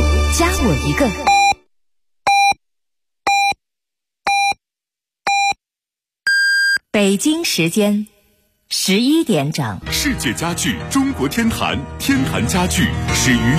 加我一个。北京时间11点整， 世界家具中国天坛，天坛家具始于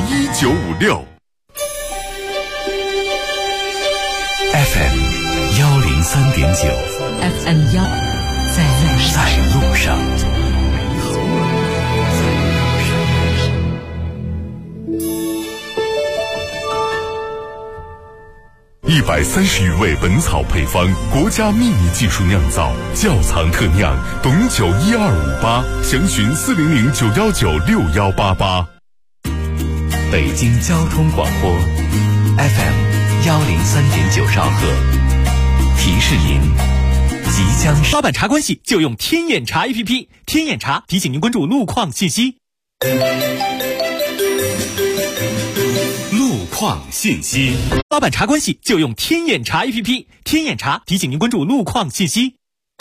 1956。FM 103.9 FM 1 在路上。130余味本草配方，国家秘密技术酿造，窖藏特酿，董酒12588，详询40091961888。北京交通广播 FM 103.9兆赫，提示您即将老板茶关系就用天眼查 APP， 天眼查提醒您关注路况信息。 路况信息， 老板茶关系就用天眼查 APP， 天眼查提醒您关注路况信息。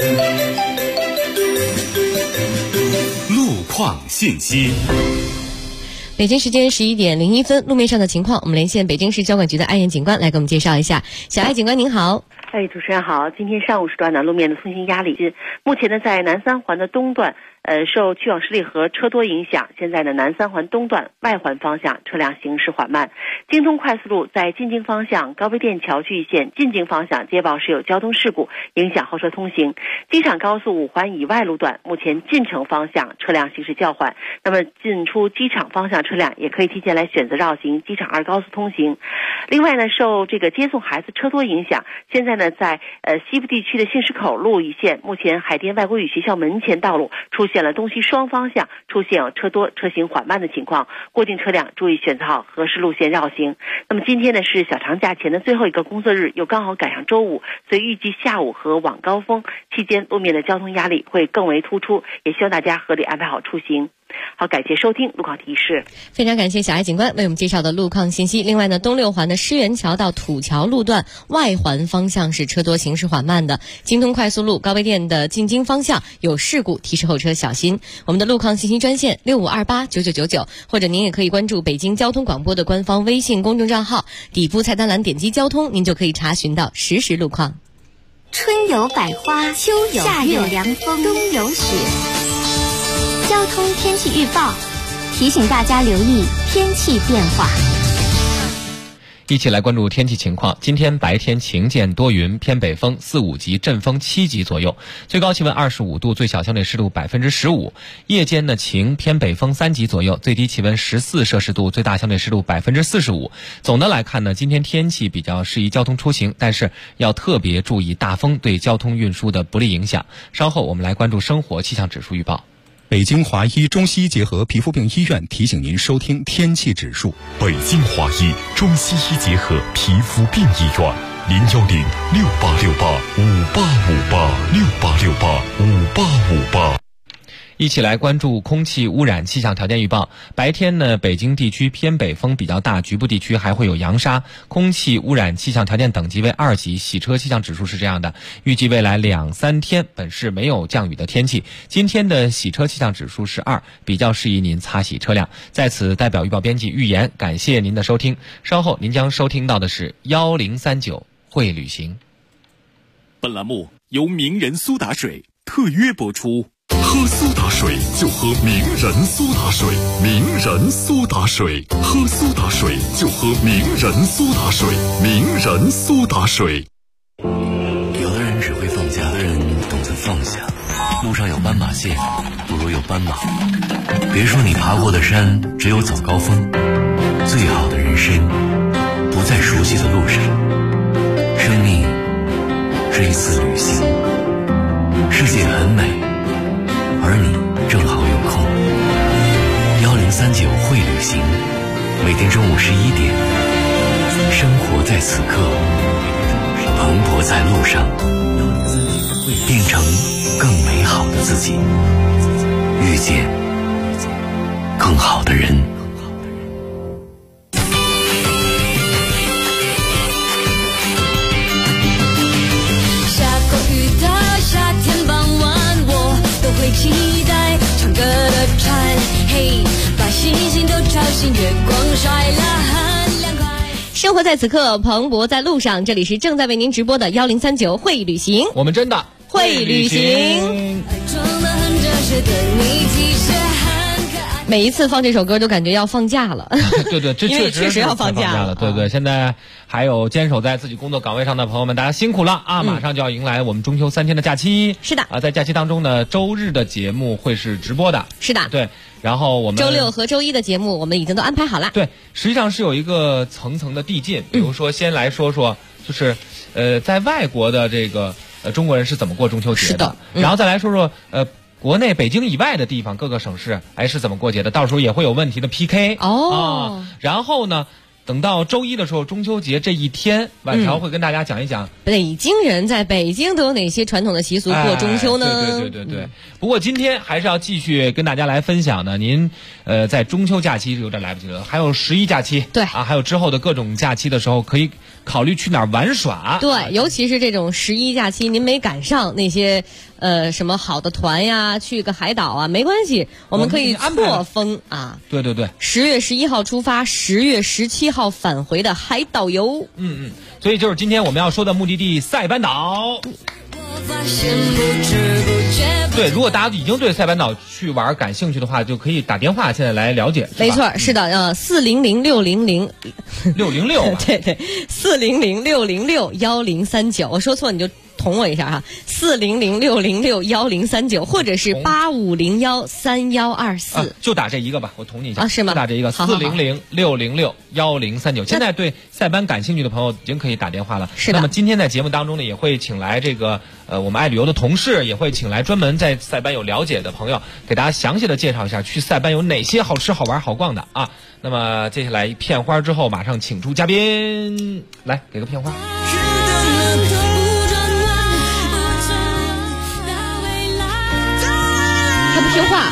路况信息。 北京时间11点01分，路面上的情况，我们连线北京市交管局的艾艳警官来给我们介绍一下。小艾警官您好。 主持人好。今天上午时段呢，路面的通行压力目前呢在南三环的东段受去往十里河车多影响，现在呢南三环东段外环方向车辆行驶缓慢。京通快速路在进京方向高碑店桥距线进京方向接报是有交通事故，影响后车通行。机场高速5环以外路段目前进城方向车辆行驶较缓，那么进出机场方向车辆也可以提前来选择绕行机场2高速通行。另外呢，受这个接送孩子车多影响，现在呢在西部地区的信市口路一线，目前海淀外国语学校门前道路出现了东西双方向出现有车多车行缓慢的情况，过境车辆注意选择好合适路线绕行。那么今天呢是小长假前的最后一个工作日，又刚好赶上周五，所以预计下午和晚高峰期间路面的交通压力会更为突出，也希望大家合理安排好出行。好，感谢收听路况提示。 非常感谢小艾警官为我们介绍的路况信息。另外呢，东六环的狮园桥到土桥路段外环方向是车多行驶缓慢的，京通快速路高碑店的进京方向有事故，提示后车小心。我们的路况信息专线65289999，或者您也可以关注北京交通广播的官方微信公众账号，底部菜单栏点击交通，您就可以查询到实时路况。 春有百花，秋有夏有凉风，冬有雪。交通天气预报提醒大家留意天气变化。 一起来关注天气情况。今天白天晴间多云，偏北风4、5级，阵风7级左右，最高气温25度，最小相对湿度15%。夜间呢晴，偏北风3级左右，最低气温14摄氏度，最大相对湿度45%。总的来看呢，今天天气比较适宜交通出行，但是要特别注意大风对交通运输的不利影响。稍后我们来关注生活气象指数预报。 北京华医中西医结合皮肤病医院提醒您收听天气指数。 北京华医中西医结合皮肤病医院，0106868585858，68685858。 一起来关注空气污染气象条件预报。白天呢，北京地区偏北风比较大，局部地区还会有扬沙，空气污染气象条件等级为2级。洗车气象指数是这样的，预计未来2、3天本市没有降雨的天气。今天的洗车气象指数是2，比较适宜您擦洗车辆。在此代表预报编辑预言，感谢您的收听。稍后您将收听到的是1039会旅行。 本栏目由名人苏打水特约播出。 喝苏打水就喝名人苏打水，名人苏打水，喝苏打水就喝名人苏打水，名人苏打水。 有的人只会放假，有的人懂得放下。路上有斑马线，不如有斑马。别说你爬过的山只有早高峰，最好的人生不在熟悉的路上。生命是一次旅行，世界很美，而你正好有空。1039会旅行，每天中午11点，生活在此刻，蓬勃在路上，变成更美好的自己，遇见更好的人。 期待唱歌的蝉，嘿，把星星都吵醒，月光甩了很凉快。 生活在此刻，蓬勃在路上。这里是正在为您直播的1039会旅行， 我们真的会旅行。每一次放这首歌都感觉要放假了。 对对，这确实要放假了。对对，现在还有坚守在自己工作岗位上的朋友们，大家辛苦了啊！马上就要迎来我们中秋3天的假期。 是的啊，在假期当中呢，周日的节目会是直播的。 是的， 对。然后我们周六和周一的节目我们已经都安排好了。 对，实际上是有一个层层的递进。比如说，先来说说，就是在外国的这个中国人是怎么过中秋节的。 是的。 然后再来说说国内北京以外的地方各个省市是怎么过节的，到时候也会有问题的 PK 然后呢，等到周一的时候，中秋节这一天，晚条会跟大家讲一讲北京人在北京都有哪些传统的习俗过中秋呢？ 对。不过今天还是要继续跟大家来分享的。您在中秋假期有点来不及了，还有11假期， 对还有之后的各种假期的时候，可以考虑去哪儿玩耍。 对，尤其是这种11假期，您没赶上那些什么好的团呀，去个海岛啊，没关系，我们可以错峰啊。 对 10月11号出发，10月17号返回的海岛游。 所以就是今天我们要说的目的地塞班岛。对，如果大家已经对塞班岛去玩感兴趣的话，就可以打电话现在来了解。 没错，是的，400-600-606。对，400-600-1039。我说错你就捅我一下哈，400-600-1039，或者是8501-3124。 就打这一个吧，我捅你一下。 是吗？ 就打这一个400-600-1039。现在对塞班感兴趣的朋友已经可以打电话了。 是的。 那么今天在节目当中呢，也会请来这个我们爱旅游的同事，也会请来专门在塞班有了解的朋友，给大家详细的介绍一下去塞班有哪些好吃好玩好逛的啊。那么接下来片花之后，马上请出嘉宾，来给个片花。 他不听话，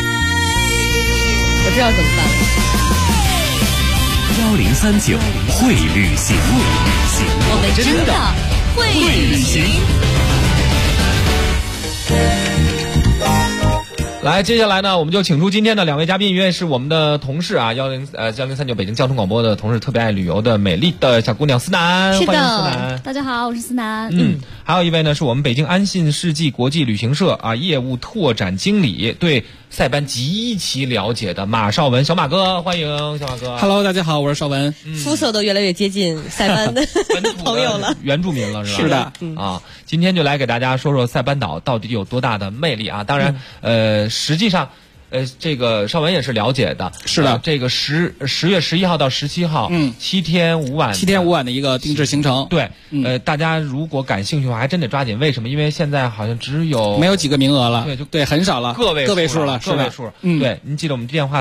我知道怎么办。 1039会旅行， 我们真的会旅行。 来，接下来呢，我们就请出今天的2位嘉宾，一位是我们的同事啊，1039北京交通广播的同事，特别爱旅游的美丽的小姑娘思南，欢迎思南。 大家好，我是思南。 还有一位呢，是我们北京安信世纪国际旅行社业务拓展经理，对塞班极其了解的马绍文，小马哥，欢迎小马哥。 Hello， 大家好，我是绍文。 肤色都越来越接近塞班的朋友了， 原住民了是吧？ 是的， 今天就来给大家说说塞班岛到底有多大的魅力啊！当然，实际上。这个绍文也是了解的， 是的， 这个10月11号到17号，7天5晚的一个定制行程。 对，大家如果感兴趣的话，还真得抓紧。为什么？因为现在好像只有没有几个名额了， 对， 很少了，个位数了， 个位数。对，您记得我们电话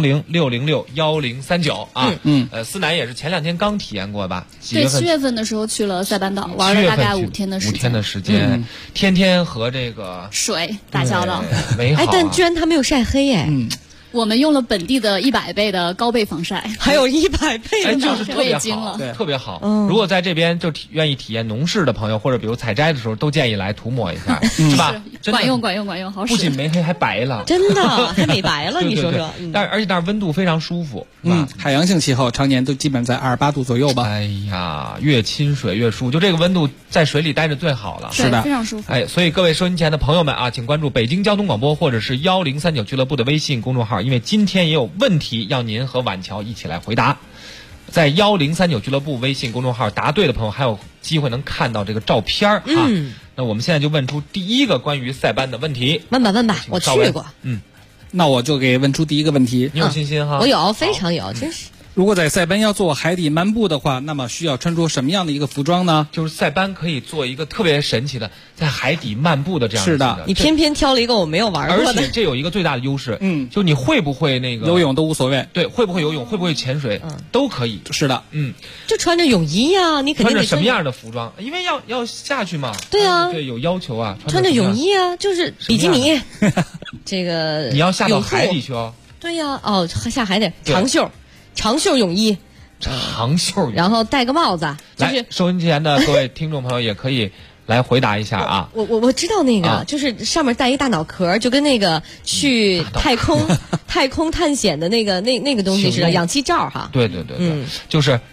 400-600-1039啊。思南也是前2天刚体验过吧？ 对，7月份的时候去了塞班岛，玩了大概5天的时间， 天天和这个水打交道， 美好。 但居然他没有晒黑。 我们用了本地的100倍的高倍防晒， 还有100倍的， 就是特别好，特别好。如果在这边就愿意体验农事的朋友，或者比如采摘的时候，都建议来涂抹一下，是吧？ 管用，好使。 不仅没黑，还白了， 真的还美白了，你说说。 而且温度非常舒服， 海洋性气候常年都基本在28度左右吧。 哎呀，越亲水越舒服，就这个温度在水里待着最好了。 是的， 非常舒服。 所以各位收音前的朋友们啊，请关注北京交通广播或者是1039俱乐部的微信公众号，因为今天也有问题要您和晚乔一起来回答。在1039俱乐部微信公众号答对的朋友，还有机会能看到这个照片啊。那我们现在就问出第一个关于塞班的问题。 问吧，我去过。 那我就给问出第一个问题。 你有信心哈？ 我有，非常有，真是。 如果在塞班要做海底漫步的话，那么需要穿着什么样的一个服装呢？ 就是塞班可以做一个特别神奇的在海底漫步的这样的。 是的， 你偏偏挑了一个我没有玩过的。 而且这有一个最大的优势，就你会不会那个游泳都无所谓。 对，会不会游泳，会不会潜水，都可以。 是的， 就穿着泳衣呀，你肯定得穿着什么样的服装？因为要下去嘛。 对啊， 对，有要求啊。 穿着泳衣啊，就是比基尼。这个你要下到海底去哦。 对呀，下海得长袖泳衣。 长袖， 然后戴个帽子，就是收音机前的各位听众朋友也可以来回答一下啊。 我知道那个，就是上面带一大脑壳，就跟那个去太空探险的那个东西似的，氧气罩哈。 对，就是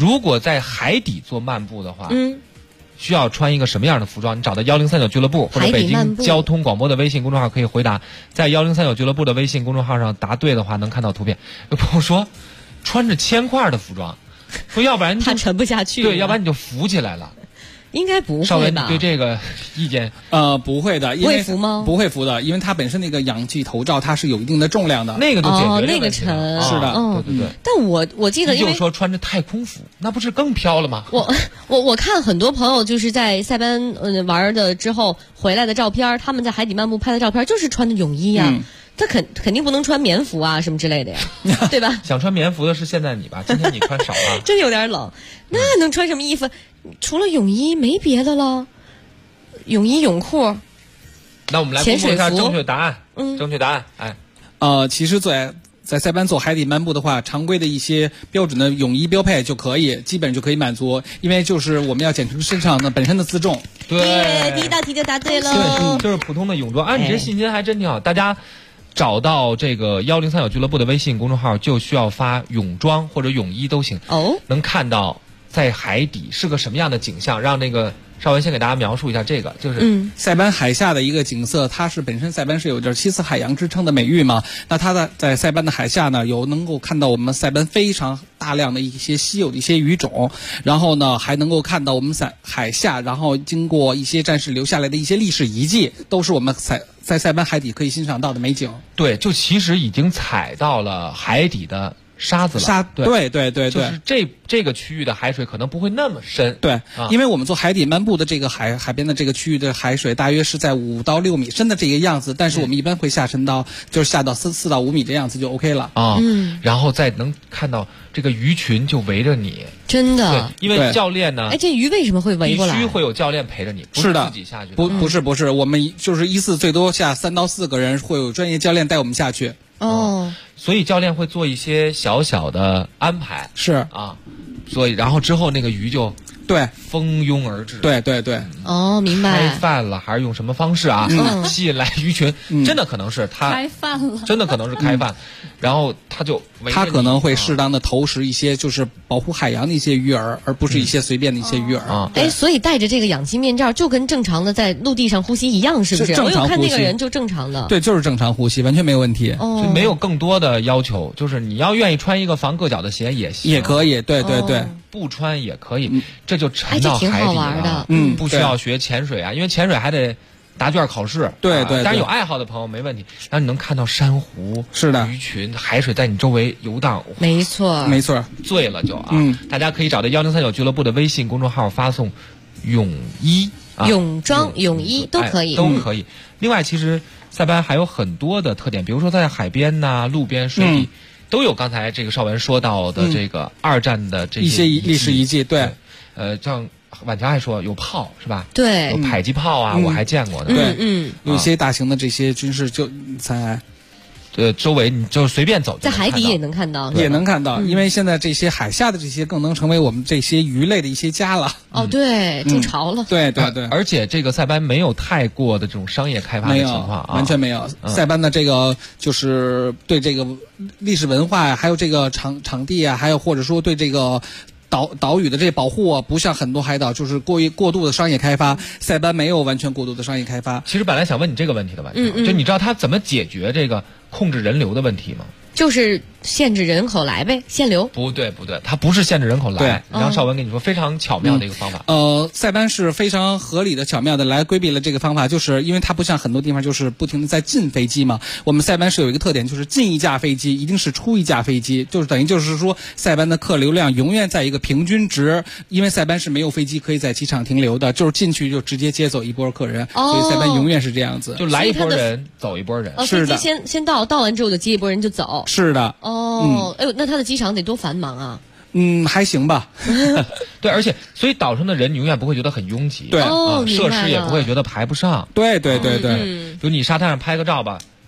如果在海底做漫步的话，需要穿一个什么样的服装？你找到1039俱乐部或者北京交通广播的微信公众号可以回答。在1039俱乐部的微信公众号上答对的话，能看到图片。有朋友说，穿着铅块的服装，说要不然他沉不下去， 对，要不然你就浮起来了。 应该不会吧？ 邵文，你对这个意见？ 不会的， 不会浮吗？ 不会浮的，因为它本身那个氧气头罩它是有一定的重量的， 那个就解决了。 那个沉， 是的， 对。 但我记得，因为说穿着太空服，那不是更飘了吗？ 我看很多朋友就是在塞班玩的之后回来的照片，他们在海底漫步拍的照片，就是穿的泳衣呀。他肯定不能穿棉服啊什么之类的呀，对吧？ 想穿棉服的是现在你吧？今天你穿少了， 真有点冷。那能穿什么衣服？除了泳衣没别的了。泳衣、泳裤。 那我们来公布一下正确答案。正确答案， 其实在塞班做海底漫步的话，常规的一些标准的泳衣标配就可以，基本就可以满足。因为就是我们要减轻身上的本身的自重。 对， 第一道题就答对了。 对，就是普通的泳装。你这信心还真挺好，大家。找到这个1039俱乐部的微信公众号，就需要发泳装或者泳衣都行。能看到在海底是个什么样的景象，让那个邵文先给大家描述一下这个，就是塞班海下的一个景色。它是本身塞班是有着7次海洋之称的美誉嘛，那它在塞班的海下呢，有能够看到我们塞班非常大量的一些稀有的一些鱼种，然后呢还能够看到我们海下，然后经过一些战士留下来的一些历史遗迹，都是我们在塞班海底可以欣赏到的美景。 对，就其实已经踩到了海底的沙子了。 对， 就是这个区域的海水可能不会那么深。 对，因为我们做海底漫步的这个海边的这个区域的海水大约是在5到6米深的这个样子，但是我们一般会下沉到就是下到4到5米这样子就 OK 了然后再能看到这个鱼群就围着你。 真的， 因为教练呢， 这鱼为什么会围过来？ 必须会有教练陪着你，不是自己下去。 不是，我们就是一次最多下3到4个人，会有专业教练带我们下去。 所以教练会做一些小小的安排。 是所以然后之后那个鱼就蜂拥而至。 对。 明白。 开饭了还是用什么方式吸引来鱼群？真的可能是他开饭了， 真的可能是开饭，然后他可能会适当的投食一些就是保护海洋的一些鱼饵，而不是一些随便的一些鱼饵。 所以戴着这个氧气面罩就跟正常的在陆地上呼吸一样，是不是？我有看那个人就正常的。 对，就是正常呼吸，完全没有问题。 所以没有更多的要求，就是你要愿意穿一个防硌脚的鞋也行， 也可以。对， 不穿也可以。这就沉到海底了。不需要学潜水啊，因为潜水还得答卷考试。 对。 当然有爱好的朋友没问题。然后你能看到珊瑚、 是的， 鱼群、海水在你周围游荡。 没错， 醉了就大家可以找到1039俱乐部的微信公众号，发送泳衣、 泳装、泳衣都可以， 都可以。另外，其实塞班还有很多的特点，比如说在海边路边、水底。都有刚才这个邵文说到的这个2战的这些历史遗迹。对， 像婉乔还说有炮是吧？ 对， 有迫击炮我还见过的。 对，有一些大型的这些军事就在周围你就随便走， 在海底也能看到， 也能看到，因为现在这些海下的这些更能成为我们这些鱼类的一些家了。 对，筑巢了。 对。 而且这个塞班没有太过的这种商业开发的情况， 完全没有。塞班的这个就是对这个历史文化还有这个场地还有或者说对这个岛屿的这保护不像很多海岛就是过度的商业开发，塞班没有完全过度的商业开发。 其实本来想问你这个问题的吧，就你知道他怎么解决这个控制人流的问题吗？ 就是限制人口来呗，限流。 不对，它不是限制人口来。让邵文跟你说非常巧妙的一个方法。 塞班是非常合理的、巧妙的来规避了这个方法，就是因为它不像很多地方就是不停的在进飞机嘛。我们塞班是有一个特点，就是进一架飞机一定是出一架飞机，就是等于就是说塞班的客流量永远在一个平均值，因为塞班是没有飞机可以在机场停留的，就是进去就直接接走一波客人，所以塞班永远是这样子， 就来一波人走一波人。 是的， 飞机先到完之后就接一波人就走。 是的。 那它的机场得多繁忙啊！ 还行吧。 对，而且所以岛上的人你永远不会觉得很拥挤。 对， 设施也不会觉得排不上。 对。 就你沙滩上拍个照吧，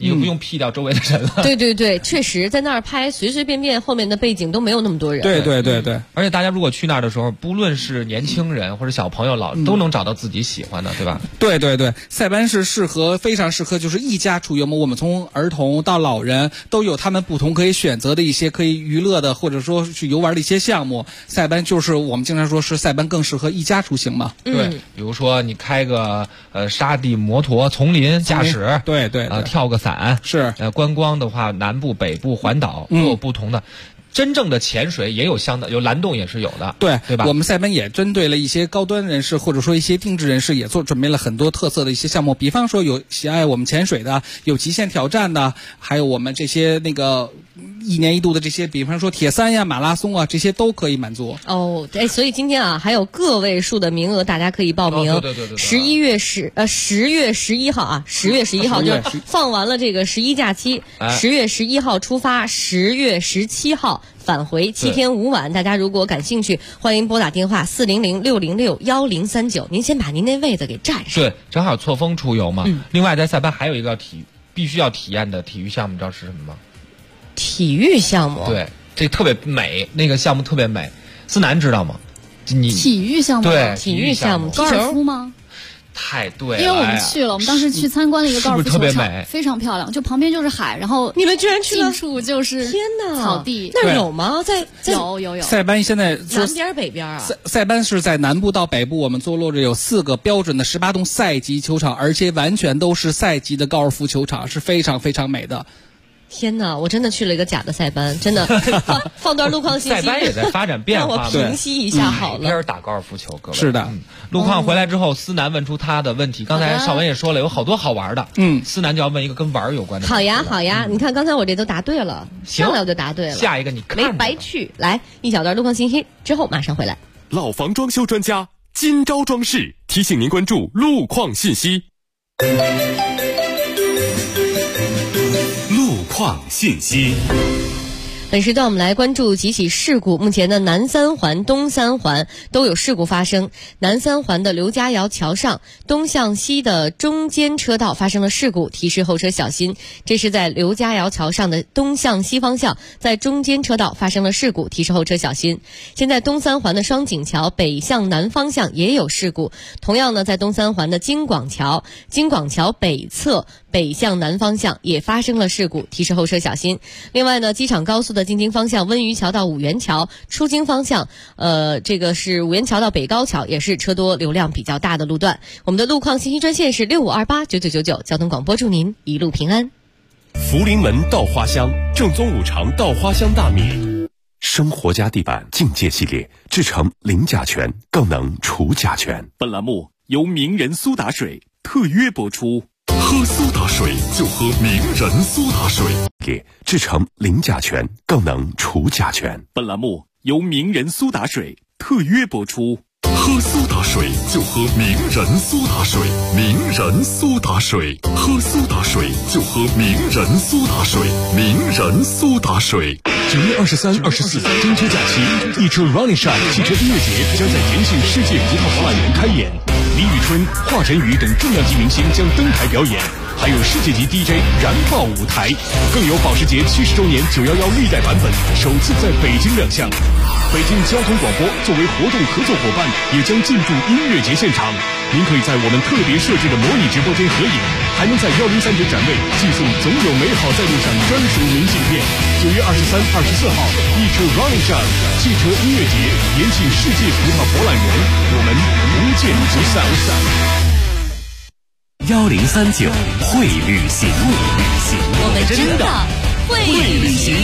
你就不用 P 掉周围的人了。 对对对，确实在那儿拍，随随便便后面的背景都没有那么多人。 对对对对， 而且大家如果去那儿的时候，不论是年轻人或者小朋友都能找到自己喜欢的，对吧？ 对对对，塞班是非常适合就是一家出游嘛。我们从儿童到老人都有他们不同可以选择的一些可以娱乐的或者说去游玩的一些项目。塞班就是我们经常说是塞班更适合一家出行嘛。 对，比如说你开个沙地摩托丛林驾驶， 对对， 跳个伞是， 观光的话，南部、北部环岛都有不同的。真正的潜水也有有蓝洞也是有的，对吧？ 我们塞班也针对了一些高端人士或者说一些定制人士，也准备了很多特色的一些项目。比方说有喜爱我们潜水的，有极限挑战的，还有我们这些一年一度的这些，比方说铁三呀、马拉松啊，这些都可以满足。 哦，所以今天啊还有个位数的名额，大家可以报名。 对。 10月11号啊，10月11号就放完了这个11假期，10月11号出发，10月17号。返回7天5晚，大家如果感兴趣，欢迎拨打电话400-606-1039。您先把您那位子给占上。 对，正好错峰出游嘛。另外，在塞班还有一个必须要体验的体育项目，你知道是什么吗？ 体育项目？ 对，这特别美，那个项目特别美。思南知道吗？ 体育项目？ 对， 体育项目， 高尔夫吗？ 太对了， 因为我们去了，我们当时去参观了一个高尔夫球场，非常漂亮，就旁边就是海，然后你们居然去了， 近处就是天哪， 草地， 那有吗？ 有。 塞班现在南边北边啊？ 塞班是在南部到北部，我们坐落着有4个标准的18洞赛级球场，而且完全都是赛级的高尔夫球场，是非常非常美的。 天哪，我真的去了一个假的塞班，真的放段路况信息。 塞班也在发展变化， 让我平息一下好了。 边打高尔夫球，各位是的。 路况回来之后，思南问出他的问题。刚才邵文也说了，有好多好玩的。思南就要问一个跟玩有关的。 好呀，你看刚才我这都答对了，上来我就答对了。 下一个你看没白去。来一小段路况信息之后马上回来。 老房装修专家金招装饰提醒您关注路况信息。路况信息。 本时段我们来关注几起事故。目前的南三环、东三环都有事故发生。南三环的刘家窑桥上东向西的中间车道发生了事故，提示后车小心。这是在刘家窑桥上的东向西方向，在中间车道发生了事故，提示后车小心。现在东三环的双井桥北向南方向也有事故，同样呢，在东三环的京广桥北侧北向南方向也发生了事故，提示后车小心。另外呢，机场高速的进京方向温榆桥到五元桥，出京方向这个是五元桥到北高桥，也是车多流量比较大的路段。我们的路况信息专线是65289999，交通广播祝您一路平安。 福临门稻花香，正宗五常稻花香大米，生活家地板境界系列，制成零甲醛，更能除甲醛。本栏目由名人苏打水特约播出。喝苏打水就喝名人苏打水，制成零甲醛，更能除甲醛。本栏目由名人苏打水特约播出。喝苏打水就喝名人苏打水，名人苏打水，喝苏打水就喝名人苏打水，名人苏打水。9月23、24中秋假期，一车 Running Shine 汽车音乐节将在延庆世界葡萄博览园开演。李宇春、华晨宇等重量级明星将登台表演，还有世界级 DJ 燃爆舞台，更有保时捷70周年911历代版本首次在北京亮相。北京交通广播作为活动合作伙伴，也将进驻音乐节现场。您可以在我们特别设置的模拟直播间合影，还能在103节展位寄送总有美好在路上专属明信片。9月23、24号，一车 Running Shine 汽车音乐节，延庆世界葡萄博览园，我们不见不散。1039会旅行， 我们真的会旅行。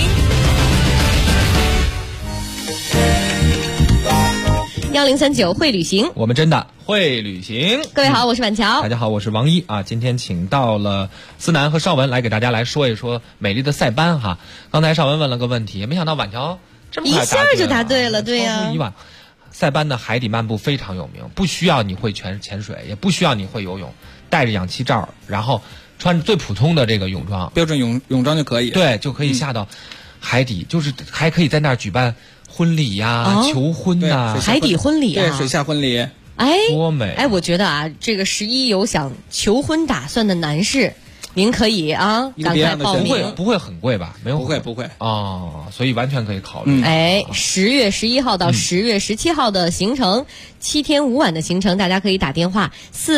1039会旅行， 我们真的会旅行。 各位好，我是板桥。 大家好，我是王一啊。今天请到了思南和邵文来给大家来说一说美丽的塞班哈。刚才邵文问了个问题，没想到板桥这么快一下就答对了，对呀。 超乎以往。塞班的海底漫步非常有名，不需要你会潜水，也不需要你会游泳，戴着氧气罩，然后穿最普通的这个泳装， 标准泳装就可以， 对，就可以下到海底，就是还可以在那儿举办婚礼呀、求婚呐、 海底婚礼啊， 对，水下婚礼， 哎， 多美！ 哎，我觉得啊，这个11有想求婚打算的男士， 您可以啊，赶快报名。 不会很贵吧？没有， 不会哦，所以完全可以考虑。 10月11号到10月17号的行程，7天5晚的行程，大家可以打电话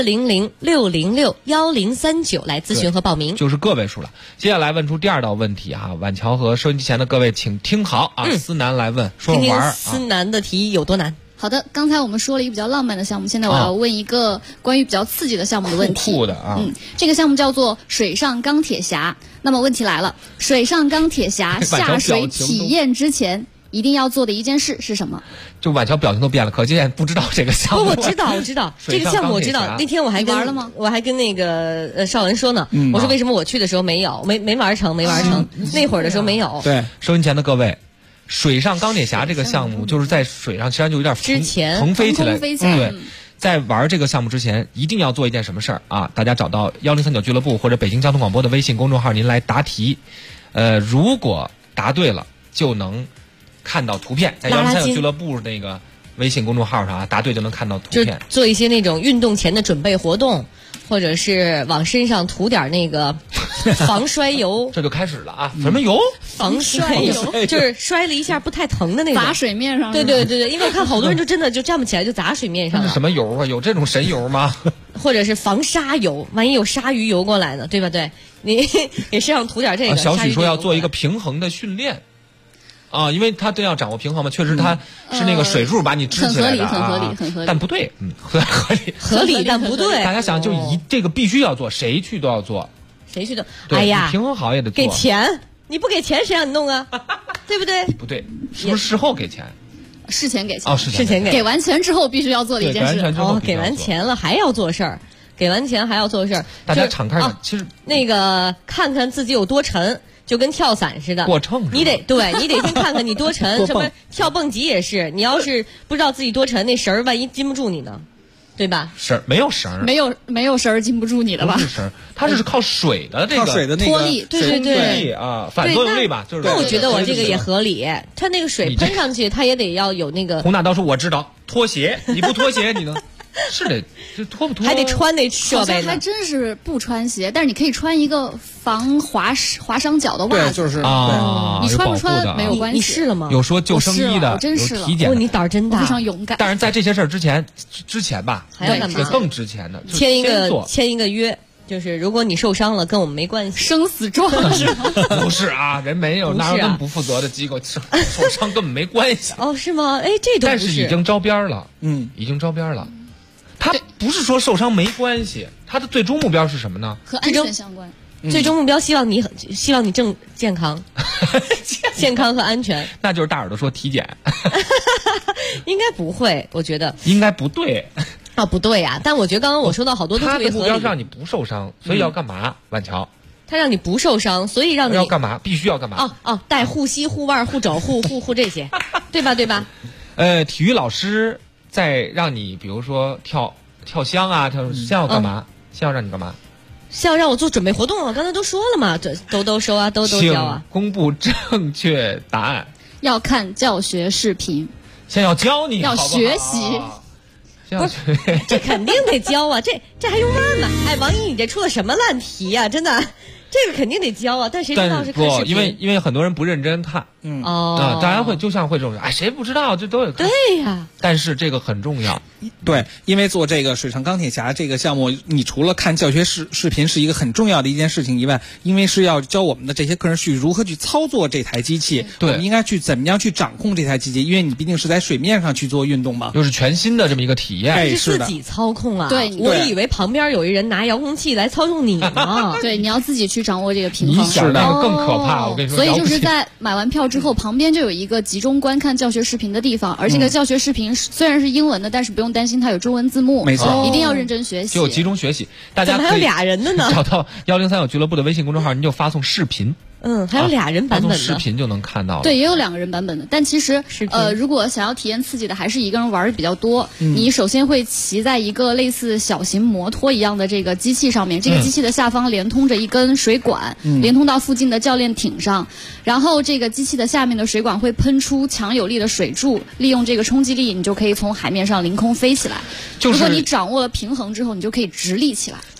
400-606-1039来咨询和报名， 就是个位数了。接下来问出第2道问题啊，晚桥和收音机前的各位请听好啊，思南来问，说玩儿。 思南的题有多难？ 好的，刚才我们说了一个比较浪漫的项目，现在我要问一个关于比较刺激的项目的问题。 酷的啊！ 这个项目叫做水上钢铁侠。那么问题来了，水上钢铁侠下水体验之前一定要做的一件事是什么？ 就晚桥表情都变了，可见不知道这个项目。 我知道这个项目我知道。那天我还玩了吗？ 我还跟那个邵文说呢，我说为什么我去的时候没玩成，那会儿的时候没有。 对，收音前的各位。水上钢铁侠这个项目就是在水上，实际上就有点腾飞起来。对，在玩这个项目之前，一定要做一件什么事儿啊？大家找到1039俱乐部或者北京交通广播的微信公众号，您来答题。如果答对了，就能看到图片，在1039俱乐部那个微信公众号上啊，答对就能看到图片。 就做一些那种运动前的准备活动。或者是往身上涂点那个防摔油， 这就开始了啊！什么油？ 防摔油，就是摔了一下不太疼的那种， 砸水面上。 对，因为我看好多人就真的就站不起来，就砸水面上了。 什么油啊？有这种神油吗？ 或者是防鲨油，万一有鲨鱼游过来呢，对吧？对，你也身上涂点这个。 小许说要做一个平衡的训练。因为他都要掌握平衡嘛，确实他是那个水柱把你支起来的， 很合理， 但不对， 合理但不对。 大家想，就这个必须要做，谁去都要做， 谁去都。 哎呀，平衡好也得做。 给钱，你不给钱谁让你弄啊？对不对？ 不对，是不是事后给钱？ 事前给钱。 事前给完钱之后必须要做的一件事。 给完钱了还要做事儿，给完钱还要做事儿。 大家敞开其实那个看看自己有多沉。就跟跳伞似的， 过秤， 你得先看看你多沉。什么跳蹦极也是，你要是不知道自己多沉，那绳儿万一禁不住你呢，对吧？ 绳没有绳， 没有绳儿禁不住你的吧？ 不是绳，它是靠水的这个脱力， 对啊，反作用力吧，就是。 那我觉得我这个也合理，它那个水喷上去，它也得要有那个。 洪大刀说：“我知道，拖鞋，你不脱鞋你能。”是的，就脱不脱？ 还得穿那设备。 还真是不穿鞋，但是你可以穿一个防划伤脚的袜子。 对，就是你穿不穿没有关系。 你试了吗？ 有说救生衣的， 我真试了。 体检。 你胆儿真大， 非常勇敢。 但是在这些事儿之前吧， 还要干嘛？ 更值钱的， 签一个约。就是如果你受伤了，跟我们没关系， 生死状是吗？ 不是啊，人没有，哪有那么不负责的机构？受伤根本没关系。 是吗？这都不是。 但是已经招边了，已经招边了。他不是说受伤没关系，他的最终目标是什么呢？ 和安全相关。 最终目标希望你健康，健康和安全。 那就是大耳朵说体检， 应该不会，我觉得应该不对。 不对呀，但我觉得刚刚我说到好多都特别合理。 他的目标是让你不受伤，所以要干嘛？晚桥， 他让你不受伤，所以让你要干嘛？必须要干嘛？ 带护膝、护腕、护肘、护这些，对吧？ 体育老师在让你，比如说跳箱啊，先要干嘛？先要让你干嘛？ 先要让我做准备活动啊！刚才都说了嘛，都收啊，都教啊。 公布正确答案。 要看教学视频。 先要教你， 要学习。 不是，这肯定得教啊！这还用问吗？王毅，你这出的什么烂题呀？真的，这个肯定得教啊！但谁知道是看视频？ 因为很多人不认真看，大家会就像会这种，谁不知道这都有看。 对呀， 但是这个很重要。 对，因为做这个水上钢铁侠这个项目，你除了看教学视频是一个很重要的一件事情以外，因为是要教我们的这些客人去如何去操作这台机器，我们应该去怎么样去掌控这台机器，因为你毕竟是在水面上去做运动嘛， 又是全新的这么一个体验。 是自己操控啊！ 对， 我以为旁边有一人拿遥控器来操纵你呢。 对，你要自己去掌握这个平衡。 你想那个更可怕，我跟你说。 所以就是在买完票之后，旁边就有一个集中观看教学视频的地方，而这个教学视频虽然是英文的，但是不用担心它有中文字幕， 没错， 一定要认真学习， 就集中学习。大家怎么还有俩人的呢？ 找到1039俱乐部的微信公众号，您就发送视频。 还有俩人版本的， 视频就能看到了。 对，也有2个人版本的。但其实如果想要体验刺激的，还是一个人玩的比较多。你首先会骑在一个类似小型摩托一样的这个机器上面，这个机器的下方连通着一根水管，连通到附近的教练艇上。然后这个机器的下面的水管会喷出强有力的水柱，利用这个冲击力，你就可以从海面上凌空飞起来。如果你掌握了平衡之后，你就可以直立起来。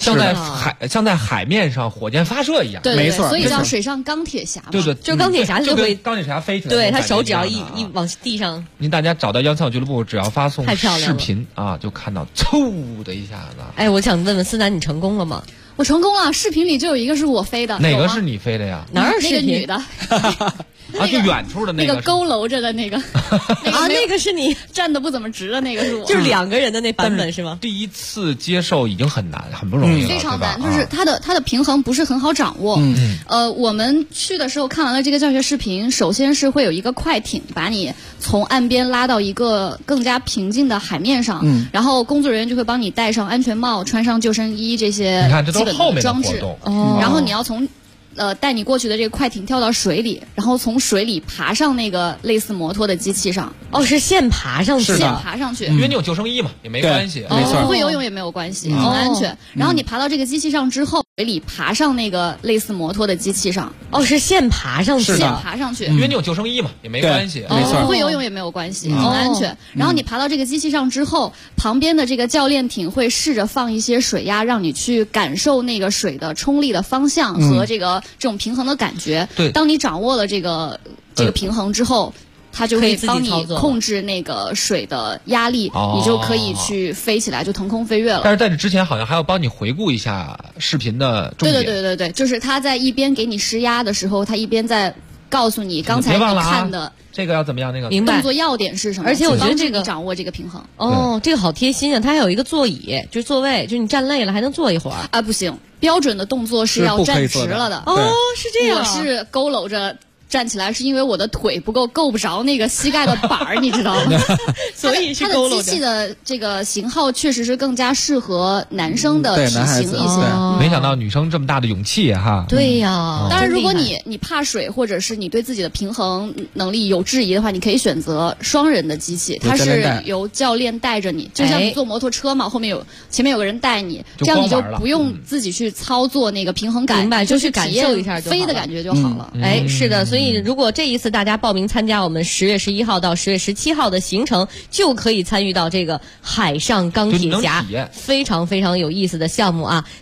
像在海面上火箭发射一样。 对， 没错， 所以叫水上钢铁侠嘛。 对， 就钢铁侠就会钢铁侠飞起来。 对，他手只要一往地上。 您大家找到央丧俱乐部，只要发送视频啊， 就看到嗖的一下子。 哎，我想问问思南，你成功了吗？ 我成功了，视频里就有一个是我飞的。 哪个是你飞的呀？ 哪有视频？ 那个女的。 啊，就远处的那个佝偻着的那个啊，那个是你站的不怎么直的那个是我， 就是2个人的那版本是吗？ 第一次接受已经很难，很不容易了， 非常难，就是它的平衡不是很好掌握。我们去的时候看完了这个教学视频，首先是会有一个快艇把你从岸边拉到一个更加平静的海面上，然后工作人员就会帮你戴上安全帽、穿上救生衣这些基本的装置，然后你要从带你过去的这个快艇跳到水里，然后从水里爬上那个类似摩托的机器上。 哦，是现爬上去， 现爬上去， 因为你有救生衣嘛，也没关系。 没错， 不会游泳也没有关系，很安全。然后你爬到这个机器上之后，水里爬上那个类似摩托的机器上。 哦，是现爬上去， 现爬上去， 因为你有救生衣嘛，也没关系。 没错， 不会游泳也没有关系，很安全。然后你爬到这个机器上之后，旁边的这个教练艇会试着放一些水压，让你去感受那个水的冲力的方向和这种平衡的感觉。 对， 当你掌握了这个平衡之后，它就会帮你控制那个水的压力，你就可以去飞起来，就腾空飞跃了。 但是在这之前，好像还要帮你回顾一下视频的重点。 对，就是他在一边给你施压的时候，他一边在告诉你刚才你看的这个要怎么样，那个动作要点是什么。 而且我觉得这个掌握这个平衡。 哦，这个好贴心啊！它还有一个座椅，就是座位，就是你站累了还能坐一会儿。 啊，不行，标准的动作是要站直了的。 哦，是这样。 我是佝偻着站起来，是因为我的腿不够不着那个膝盖的板儿，你知道吗？ 所以是它的机器的这个型号确实是更加适合男生的体型一些。 没想到女生这么大的勇气哈。 对呀， 当然如果你怕水，或者是你对自己的平衡能力有质疑的话，你可以选择双人的机器，它是由教练带着你，就像你坐摩托车嘛，前面有个人带你，这样你就不用自己去操作那个平衡感， 明白， 就去感受一下飞的感觉就好了。 哎，是的，所以如果这一次大家报名参加我们10月11号到10月17号的行程，就可以参与到这个海上钢铁侠非常非常有意思的项目啊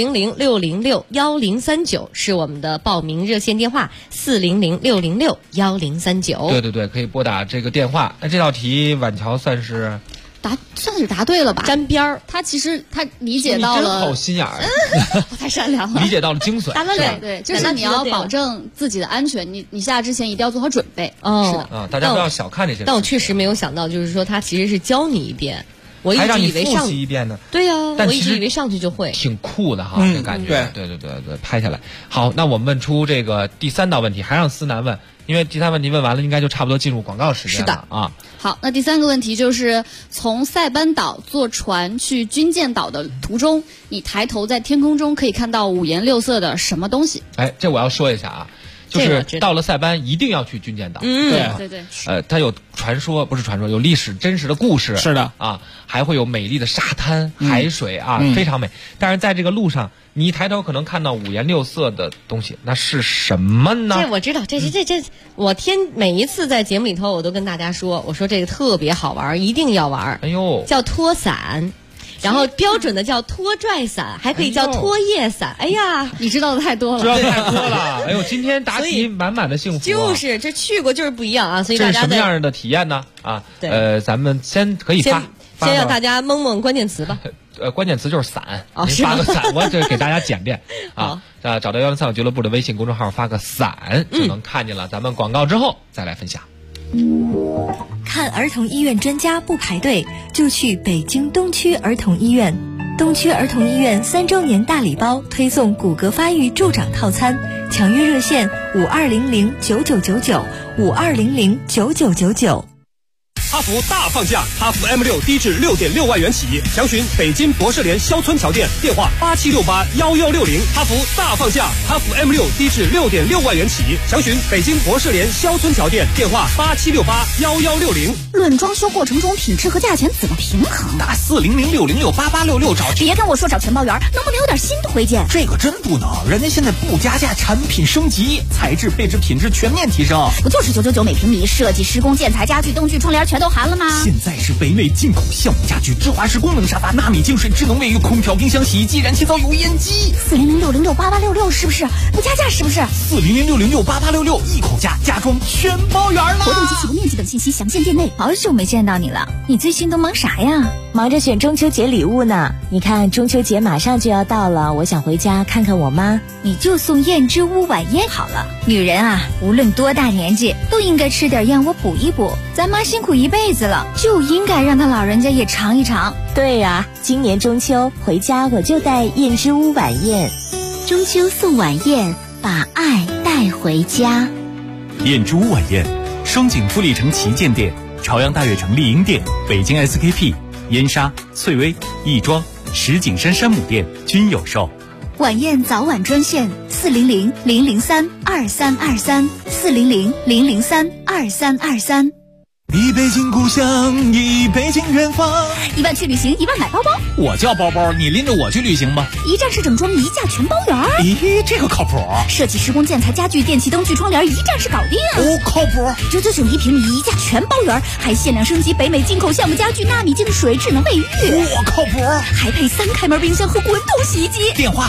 ！400-606-1039是我们的报名热线电话，400-606-1039。 对，可以拨打这个电话。那这道题婉乔算是答对了吧？ 沾边儿， 他其实理解到了， 真好心眼儿， 我太善良了， 理解到了精髓。 对，就是你要保证自己的安全，你下之前一定要做好准备。 哦， 是的啊，大家不要小看这些。 但我确实没有想到，就是说他其实是教你一遍，我一直以为复习一遍呢。 对呀，我一直以为上去就会， 挺酷的哈，这感觉。对，拍下来。好，那我们问出这个第3道问题，还让思南问。因为第3问题问完了，应该就差不多进入广告时间了。 是的啊。 好，那第3个问题就是从塞班岛坐船去军舰岛的途中，你抬头在天空中可以看到5颜6色的什么东西？ 哎，这我要说一下啊，就是到了塞班一定要去军舰岛。 对。 它有传说，不是传说，有历史真实的故事。 是的啊，还会有美丽的沙滩、海水啊，非常美。但是在这个路上，你一抬头可能看到5颜6色的东西，那是什么呢？ 这我知道，这我每一次在节目里头，我都跟大家说，我说这个特别好玩，一定要玩。 哎呦， 叫拖伞。然后标准的叫拖拽伞，还可以叫拖叶伞。哎呀， 你知道的太多了， 知道太多了。哎呦，今天答题满满的幸福。 就是这去过就是不一样啊，所以大家这是什么样的体验呢？啊，咱们先可以先让大家蒙关键词吧。 关键词就是伞。 哦， 您发个伞，我这给大家简便啊。找到103俱乐部的微信公众号，发个伞就能看见了。咱们广告之后再来分享。 看儿童医院专家不排队，就去北京东区儿童医院。东区儿童医院3周年大礼包推送骨骼发育助长套餐，抢约热线52009999，52009999。 哈弗大放价，哈弗 M6 低至6.6万元起，详询北京博士联肖村桥店，电话87681160。哈弗大放价，哈弗 M6 低至6.6万元起，详询北京博士联肖村桥店，电话87681160。 论装修过程中品质和价钱怎么平衡？ 打400-606-8866找。 别跟我说找全包圆，能不能有点新推荐？ 这个真不能，人家现在不加价，产品升级，材质配置品质全面提升。 不就是999每平米，设计施工建材家具灯具窗帘全都都寒了吗？ 现在是北美进口橡木家具、芝华士功能沙发、纳米净水、智能卫浴、空调、冰箱、洗衣机、燃气灶、油烟机。 400-606-8866是不是？不加价是不是 ？400-606-8866，一口价，家装全包圆了。 活动及启动面积等信息详见店内。 好久没见到你了，你最近都忙啥呀？ 忙着选中秋节礼物呢。你看中秋节马上就要到了，我想回家看看我妈。 你就送燕之屋晚宴好了。女人啊，无论多大年纪，都应该吃点燕窝补一补。咱妈辛苦一辈子了，就应该让她老人家也尝一尝。 对呀，今年中秋回家我就带燕之屋晚宴。 中秋送晚宴，把爱带回家。 燕之屋晚宴，双井富力城旗舰店、朝阳大悦城丽婴店、北京 SKP、燕莎、翠微、亦庄、石景山山姆店均有售。 晚宴早晚专线400-003-2323，400-003-2323。 一北京故乡，一北京远方。 1万去旅行，1万买包包。 我叫包包，你拎着我去旅行吧。 一站式整装，一价全包圆。 咦，这个靠谱。 设计施工建材家具电器灯具窗帘，一站式搞定。 哦，靠谱。 999一平米，一价全包圆，还限量升级北美进口橡木家具、纳米净水、智能卫浴。 我靠谱。 还配3开门冰箱和滚筒洗衣机。 电话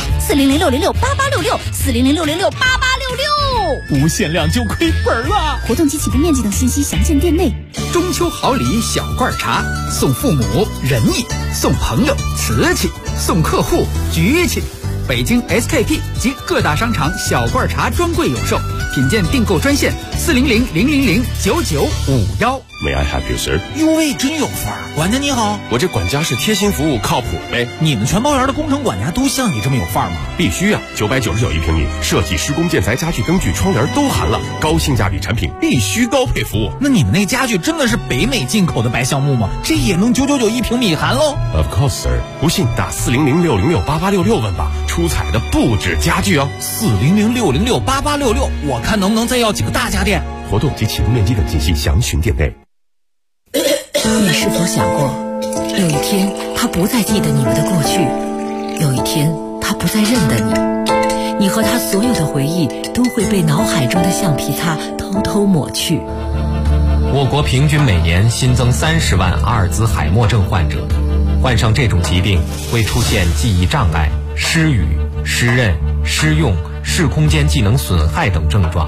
400-606-8866，400-606-8866。 无限量就亏本了。 活动及启动面积等信息详见店内。 中秋好礼小罐茶，送父母仁义，送朋友瓷器，送客户局气。北京 SKP 及各大商场小罐茶专柜有售，品鉴订购专线400-000-9951。 May I help you, sir？ 哟喂，真有范儿！管家你好， 我这管家是贴心服务，靠谱呗。 你们全包圆的工程管家都像你这么有范儿吗？ 必须啊！999一平米，设计、施工、建材、家具、灯具、窗帘都含了，高性价比产品，必须高配服务。 那你们那家具真的是北美进口的白橡木吗？这也能999一平米含喽 ？Of course, sir。不信打400-606-8866问吧。出彩的不止家具哦 ，400-606-8866，我看能不能再要几个大家电。 活动及启动面积等信息详询店内。 你是否想过，有一天他不再记得你们的过去，有一天他不再认得你，你和他所有的回忆都会被脑海中的橡皮擦偷偷抹去。 我国平均每年新增30万阿尔兹海默症患者，患上这种疾病会出现记忆障碍、失语、失认、失用、视空间技能损害等症状。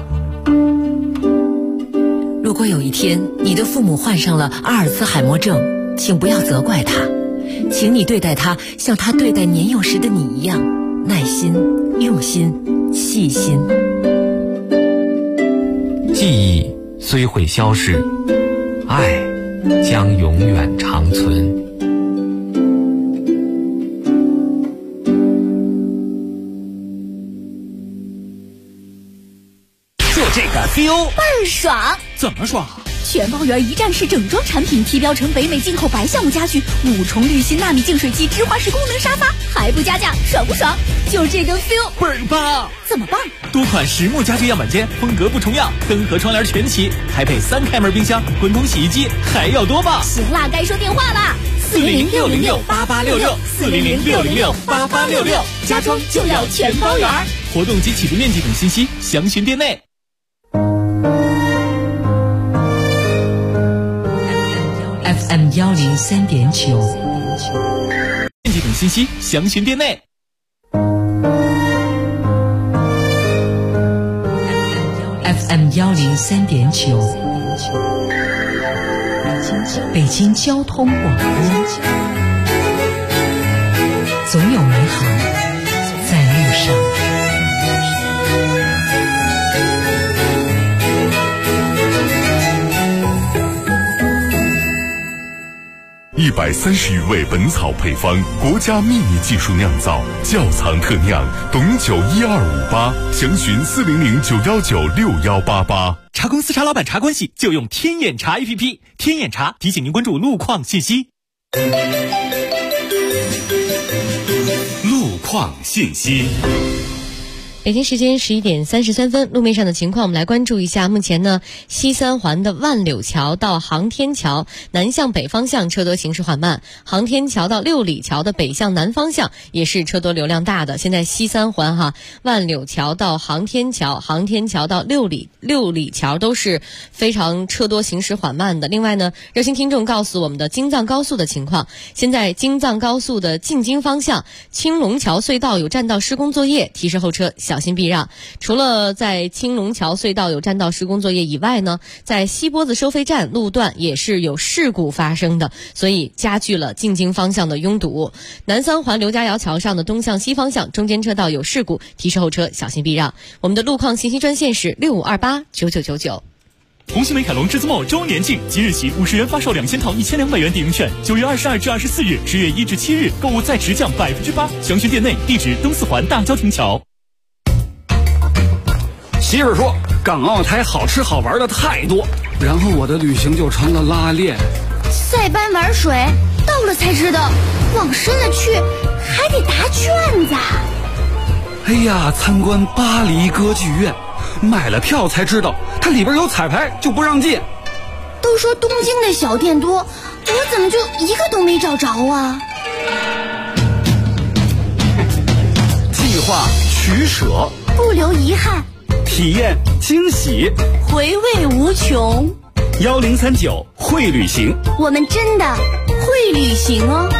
如果有一天你的父母患上了阿尔兹海默症，请不要责怪他，请你对待他像他对待年幼时的你一样，耐心、用心、细心。 记忆虽会消逝，爱将永远长存。 这个 feel 倍儿爽。 怎么爽？ 全包圆一站式整装产品，提标成北美进口白橡木家具，5重滤芯纳米净水机，芝华士功能沙发，还不加价，爽不爽？就这个 feel 倍儿棒！ 怎么棒？ 多款实木家具样板间，风格不重样，灯和窗帘全齐，还配3开门冰箱、滚筒洗衣机，还要多棒！ 行啦，该说电话啦 ，400-606-8866，400-606-8866，家装就要全包圆。活动及启动面积等信息详询店内。 FM 103.9， 面积等信息详询店内。 FM 103.9，北京交通广播，总有美好在路上。 130余味本草配方，国家秘密技术酿造，窖藏特酿，董酒12588，详询400-919-6188。 茶公司茶老板茶关系就用天眼茶 APP， 天眼茶提醒您关注路况信息。 路况信息。 北京时间11点33分，路面上的情况我们来关注一下。目前呢，西三环的万柳桥到航天桥南向北方向车多行驶缓慢，航天桥到六里桥的北向南方向也是车多流量大的。现在西三环万柳桥到航天桥，航天桥到六里桥都是非常车多行驶缓慢的。另外呢，热心听众告诉我们的京藏高速的情况，现在京藏高速的进京方向青龙桥隧道有占道施工作业，提示后车小心避让。除了在青龙桥隧道有占道施工作业以外呢，在西波子收费站路段也是有事故发生的，所以加剧了进京方向的拥堵。南三环刘家窑桥上的东向西方向中间车道有事故，提示后车小心避让。我们的路况信息专线是65289999。 红星美凯龙至尊茂周年庆，即日起50元发售2000套1200元抵用券，9月22至24日，10月1至7日购物再直降8%，详询店内，地址东四环大郊亭桥。 媳妇说港澳台好吃好玩的太多，然后我的旅行就成了拉练。 塞班玩水到了才知道，往深了去还得答卷子。 哎呀，参观巴黎歌剧院，买了票才知道它里边有彩排，就不让进。 都说东京的小店多，我怎么就一个都没找着啊？ 计划取舍， 不留遗憾， 体验惊喜， 回味无穷。 1039会旅行， 我们真的会旅行哦。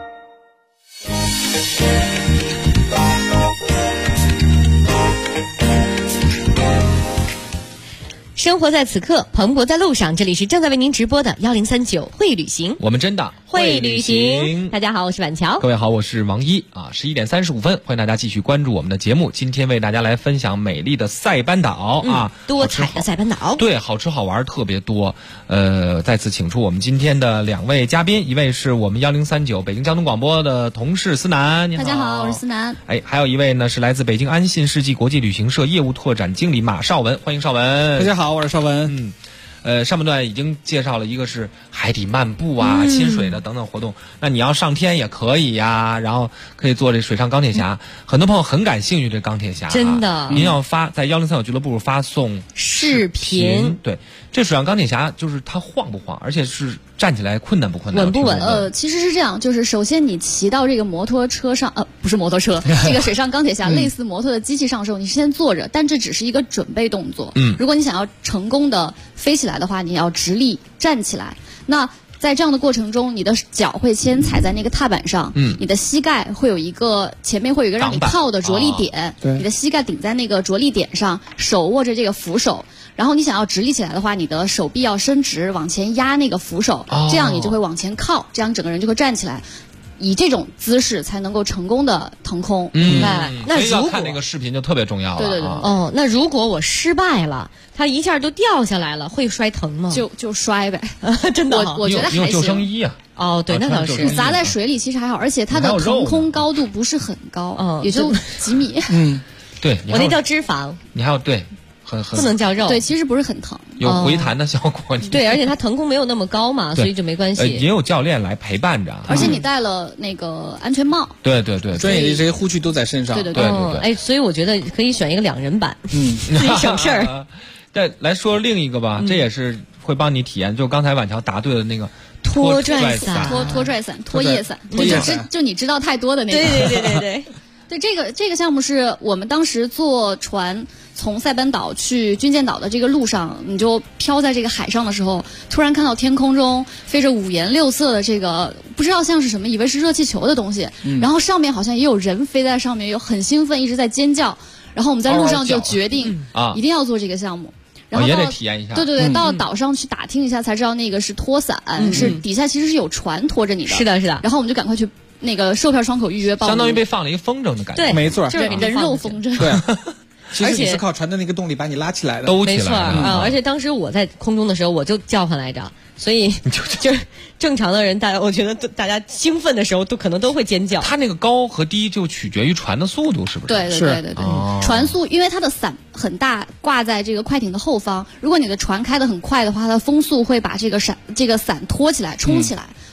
生活在此刻，蓬勃在路上。这里是正在为您直播的1039会旅行， 我们真的会旅行。大家好，我是婉乔。 各位好，我是王一啊。11点35分，欢迎大家继续关注我们的节目。今天为大家来分享美丽的塞班岛啊， 多彩的塞班岛。 对，好吃好玩特别多。再次请出我们今天的2位嘉宾，一位是我们1039北京交通广播的同事思南，你好。 大家好，我是思南。 还有一位呢是来自北京安信世纪国际旅行社业务拓展经理马绍文，欢迎绍文。 大家好，我是绍文。 上半段已经介绍了一个是海底漫步啊、亲水的等等活动。那你要上天也可以呀，然后可以做这水上钢铁侠。很多朋友很感兴趣这钢铁侠， 真的。 您要在1039俱乐部发送视频。 对，这水上钢铁侠就是它晃不晃，而且是站起来困难不困难？ 稳不稳？ 其实是这样，就是首先你骑到这个摩托车上，不是摩托车，这个水上钢铁侠类似摩托的机器上的时候，你是先坐着，但这只是一个准备动作。如果你想要成功的飞起来的话，你要直立站起来。那在这样的过程中，你的脚会先踩在那个踏板上，你的膝盖会有一个前面会有一个让你靠的着力点，你的膝盖顶在那个着力点上，手握着这个扶手。然后你想要直立起来的话，你的手臂要伸直，往前压那个扶手，这样你就会往前靠，这样整个人就会站起来。以这种姿势才能够成功的腾空。 那如果看那个视频就特别重要了。 对。 那如果我失败了，它一下就掉下来了，会摔疼吗？ 就摔呗。 真的， 我觉得还行。 你有救生衣啊？ 对，那倒是。 你砸在水里其实还好，而且它的腾空高度不是很高，也就几米。 对， 我那叫脂肪。 你还有对。 不能叫肉， 对，其实不是很疼， 有回弹的效果。 对，而且它腾空没有那么高嘛，所以就没关系。 也有教练来陪伴着， 而且你戴了那个安全帽。 对， 专业的这些护具都在身上。 对。 所以我觉得可以选一个2人版，自己省事儿。 再来说另一个吧，这也是会帮你体验。就刚才婉乔答对了那个拖拽伞、 拖拽伞、拖夜伞，就你知道太多的那个。 对。 对，这个项目是我们当时坐船从塞班岛去军舰岛的这个路上，你就飘在这个海上的时候，突然看到天空中飞着5颜6色的这个不知道像是什么，以为是热气球的东西，然后上面好像也有人飞在上面，有很兴奋，一直在尖叫。然后我们在路上就决定一定要做这个项目。然后也得体验一下。 对，到岛上去打听一下才知道那个是拖伞，是底下其实是有船拖着你的。 是的。 然后我们就赶快去那个售票窗口预约报名， 相当于被放了一个风筝的感觉。 对， 没错， 就是人肉风筝。 对，其实你是靠船的那个动力把你拉起来的， 兜起来。 没错而且当时我在空中的时候，我就叫唤来着。所以就正常的人，我觉得大家兴奋的时候都可能都会尖叫。 它那个高和低就取决于船的速度，是不是？ 对。船速，因为它的伞很大，挂在这个快艇的后方。如果你的船开得很快的话，它的风速会把这个伞拖起来、冲起来。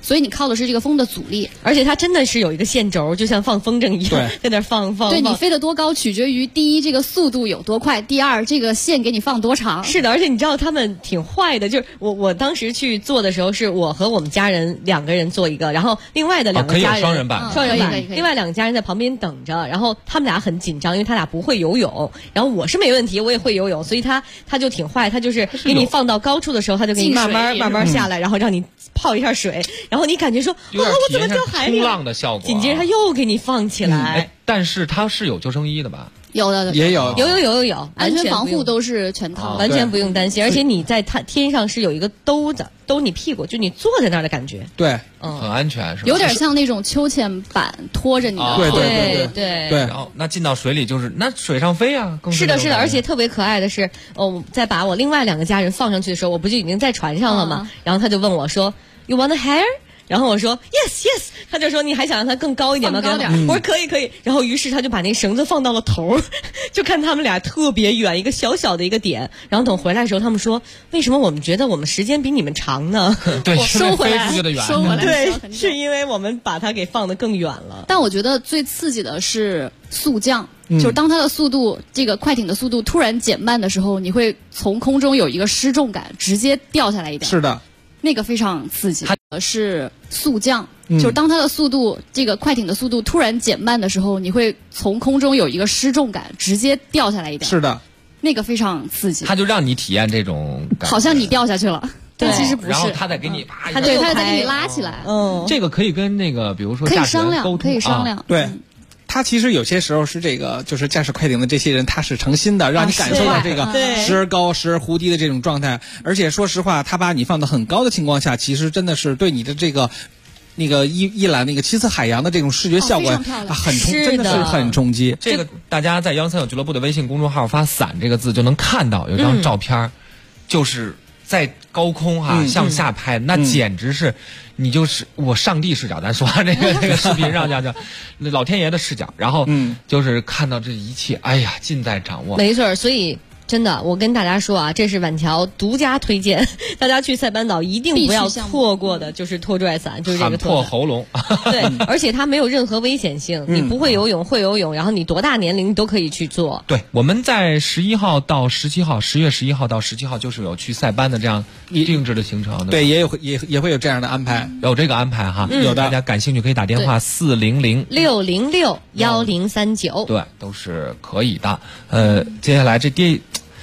所以你靠的是这个风的阻力， 而且它真的是有一个线轴，就像放风筝一样，在那放。 对，你飞得多高取决于第一这个速度有多快，第二这个线给你放多长。 是的，而且你知道他们挺坏的，就是我当时去做的时候，是我和我们家人2个人做一个，然后另外的2个家人可以双人版， 另外2个家人在旁边等着，然后他们俩很紧张，因为他俩不会游泳，然后我是没问题，我也会游泳，所以他就挺坏，他就是给你放到高处的时候，他就给你慢慢下来，然后让你泡一下水，然后你感觉说我怎么掉海里了？ 冲浪的效果， 紧接着他又给你放起来。 但是它是有救生衣的吧？ 有的也有， 安全防护都是全套， 完全不用担心。而且你在天上是有一个兜子兜你屁股，就你坐在那儿的感觉。 对， 很安全，是吧？ 有点像那种秋千板拖着你的。 对。 然后那进到水里就是那水上飞啊， 是的，而且特别可爱的是，在把我另外2个家人放上去的时候，我不就已经在船上了吗？然后他就问我说 ：“You want a hair？” 然后我说 yes， 他就说你还想让它更高一点吗？ 高点。 我说可以。然后于是他就把那绳子放到了头，就看他们俩特别远，一个小小的一个点。然后等回来的时候，他们说为什么我们觉得我们时间比你们长呢？ 对， 收回来， 对，是因为我们把它给放得更远了。 但我觉得最刺激的是速降。就是当它的速度，这个快艇的速度突然减慢的时候，你会从空中有一个失重感，直接掉下来一点。 是的。 那个非常刺激，它是速降，就是当它的速度，这个快艇的速度突然减慢的时候，你会从空中有一个失重感，直接掉下来一点。 是的， 那个非常刺激。 它就让你体验这种感觉， 好像你掉下去了，但其实不是。 然后他再给你啪， 他再给你拉起来。 这个可以跟那个，比如说可以商量，可以商量。 对。他其实有些时候是这个，就是驾驶快艇的这些人，他是诚心的，让你感受到这个时而高时而忽低的这种状态。而且说实话，他把你放到很高的情况下，其实真的是对你的这个那个一览那个七色海洋的这种视觉效果真的是很冲击。 这个大家在139俱乐部的微信公众号发"伞"这个字就能看到有张照片，就是在高空向下拍，那简直是。你就是我上帝视角，咱说这个视频上叫老天爷的视角，然后就是看到这一切，哎呀，尽在掌握。 没错，所以真的，我跟大家说啊，这是晚条独家推荐，大家去塞班岛一定不要错过的，就是拖拽伞，就是这个破喉咙。 对，而且它没有任何危险性，你不会游泳，会游泳，然后你多大年龄你都可以去做。 对，我们在11号到17号，10月11号到17号，就是有去塞班的这样定制的行程。 对，也会有这样的安排， 有这个安排哈。有大家感兴趣可以打电话 400-606-1039。 对，都是可以的。接下来这第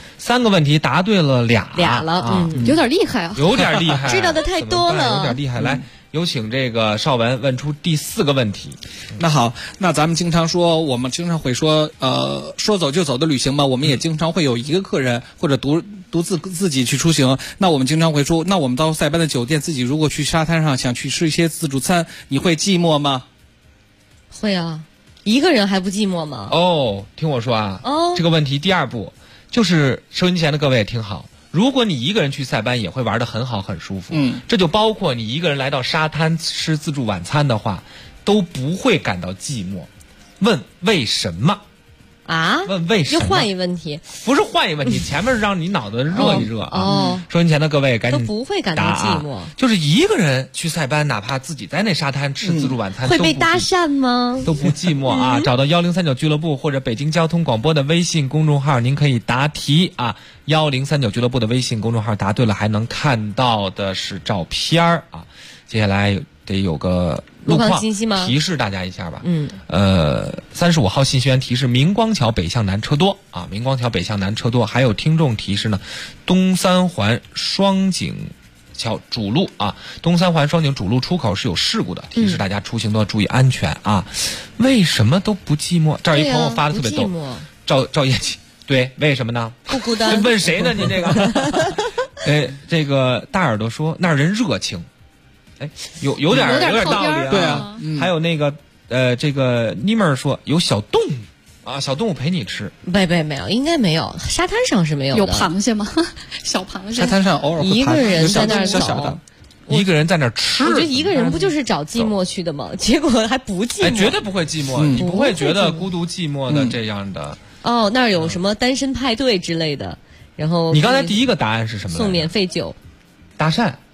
3个问题答对了俩了， 有点厉害啊， 有点厉害， 知道的太多了， 有点厉害。来，有请这个邵文问出第4个问题。 那好，那咱们经常说，我们经常会说，说走就走的旅行嘛，我们也经常会有一个客人或者独自己去出行。那我们经常会说，那我们到塞班的酒店，自己如果去沙滩上想去吃一些自助餐，你会寂寞吗？ 会啊，一个人还不寂寞吗？ 听我说啊，这个问题第2步。就是收音机前的各位也听好，如果你一个人去塞班也会玩得很好很舒服，这就包括你一个人来到沙滩吃自助晚餐的话，都不会感到寂寞。问为什么？问为什么？ 又换一问题， 不是换一问题，前面是让你脑子热一热啊。收音前的各位赶紧都不会感到寂寞， 就是一个人去塞班，哪怕自己在那沙滩吃自助晚餐， 会被搭讪吗？ 都不寂寞啊！找到1039俱乐部或者北京交通广播的微信公众号，您可以答题啊。1039俱乐部的微信公众号答对了，还能看到的是照片啊。接下来得有个路况信息吗？ 提示大家一下吧。35号信息员提示明光桥北向南车多啊，明光桥北向南车多。还有听众提示呢，东三环双井桥主路啊，东三环双井主路出口是有事故的，提示大家出行都要注意安全啊。为什么都不寂寞？这儿一朋友发的特别逗，赵叶琪，对，为什么呢？ 不孤单。 问谁呢？您这个，这个大耳朵说那儿人热情。有点道理啊， 对啊， 还有那个这个妮妹儿说有小动物啊，小动物陪你吃。 没有，应该没有，沙滩上是没有的。 有螃蟹吗？小螃蟹。 沙滩上偶尔一个人在那儿走， 一个人在那儿吃。 我觉得一个人不就是找寂寞去的吗？结果还不寂寞。 绝对不会寂寞，你不会觉得孤独寂寞的这样的。 那儿有什么单身派对之类的，然后你刚才第一个答案是什么？ 送免费酒。 搭讪。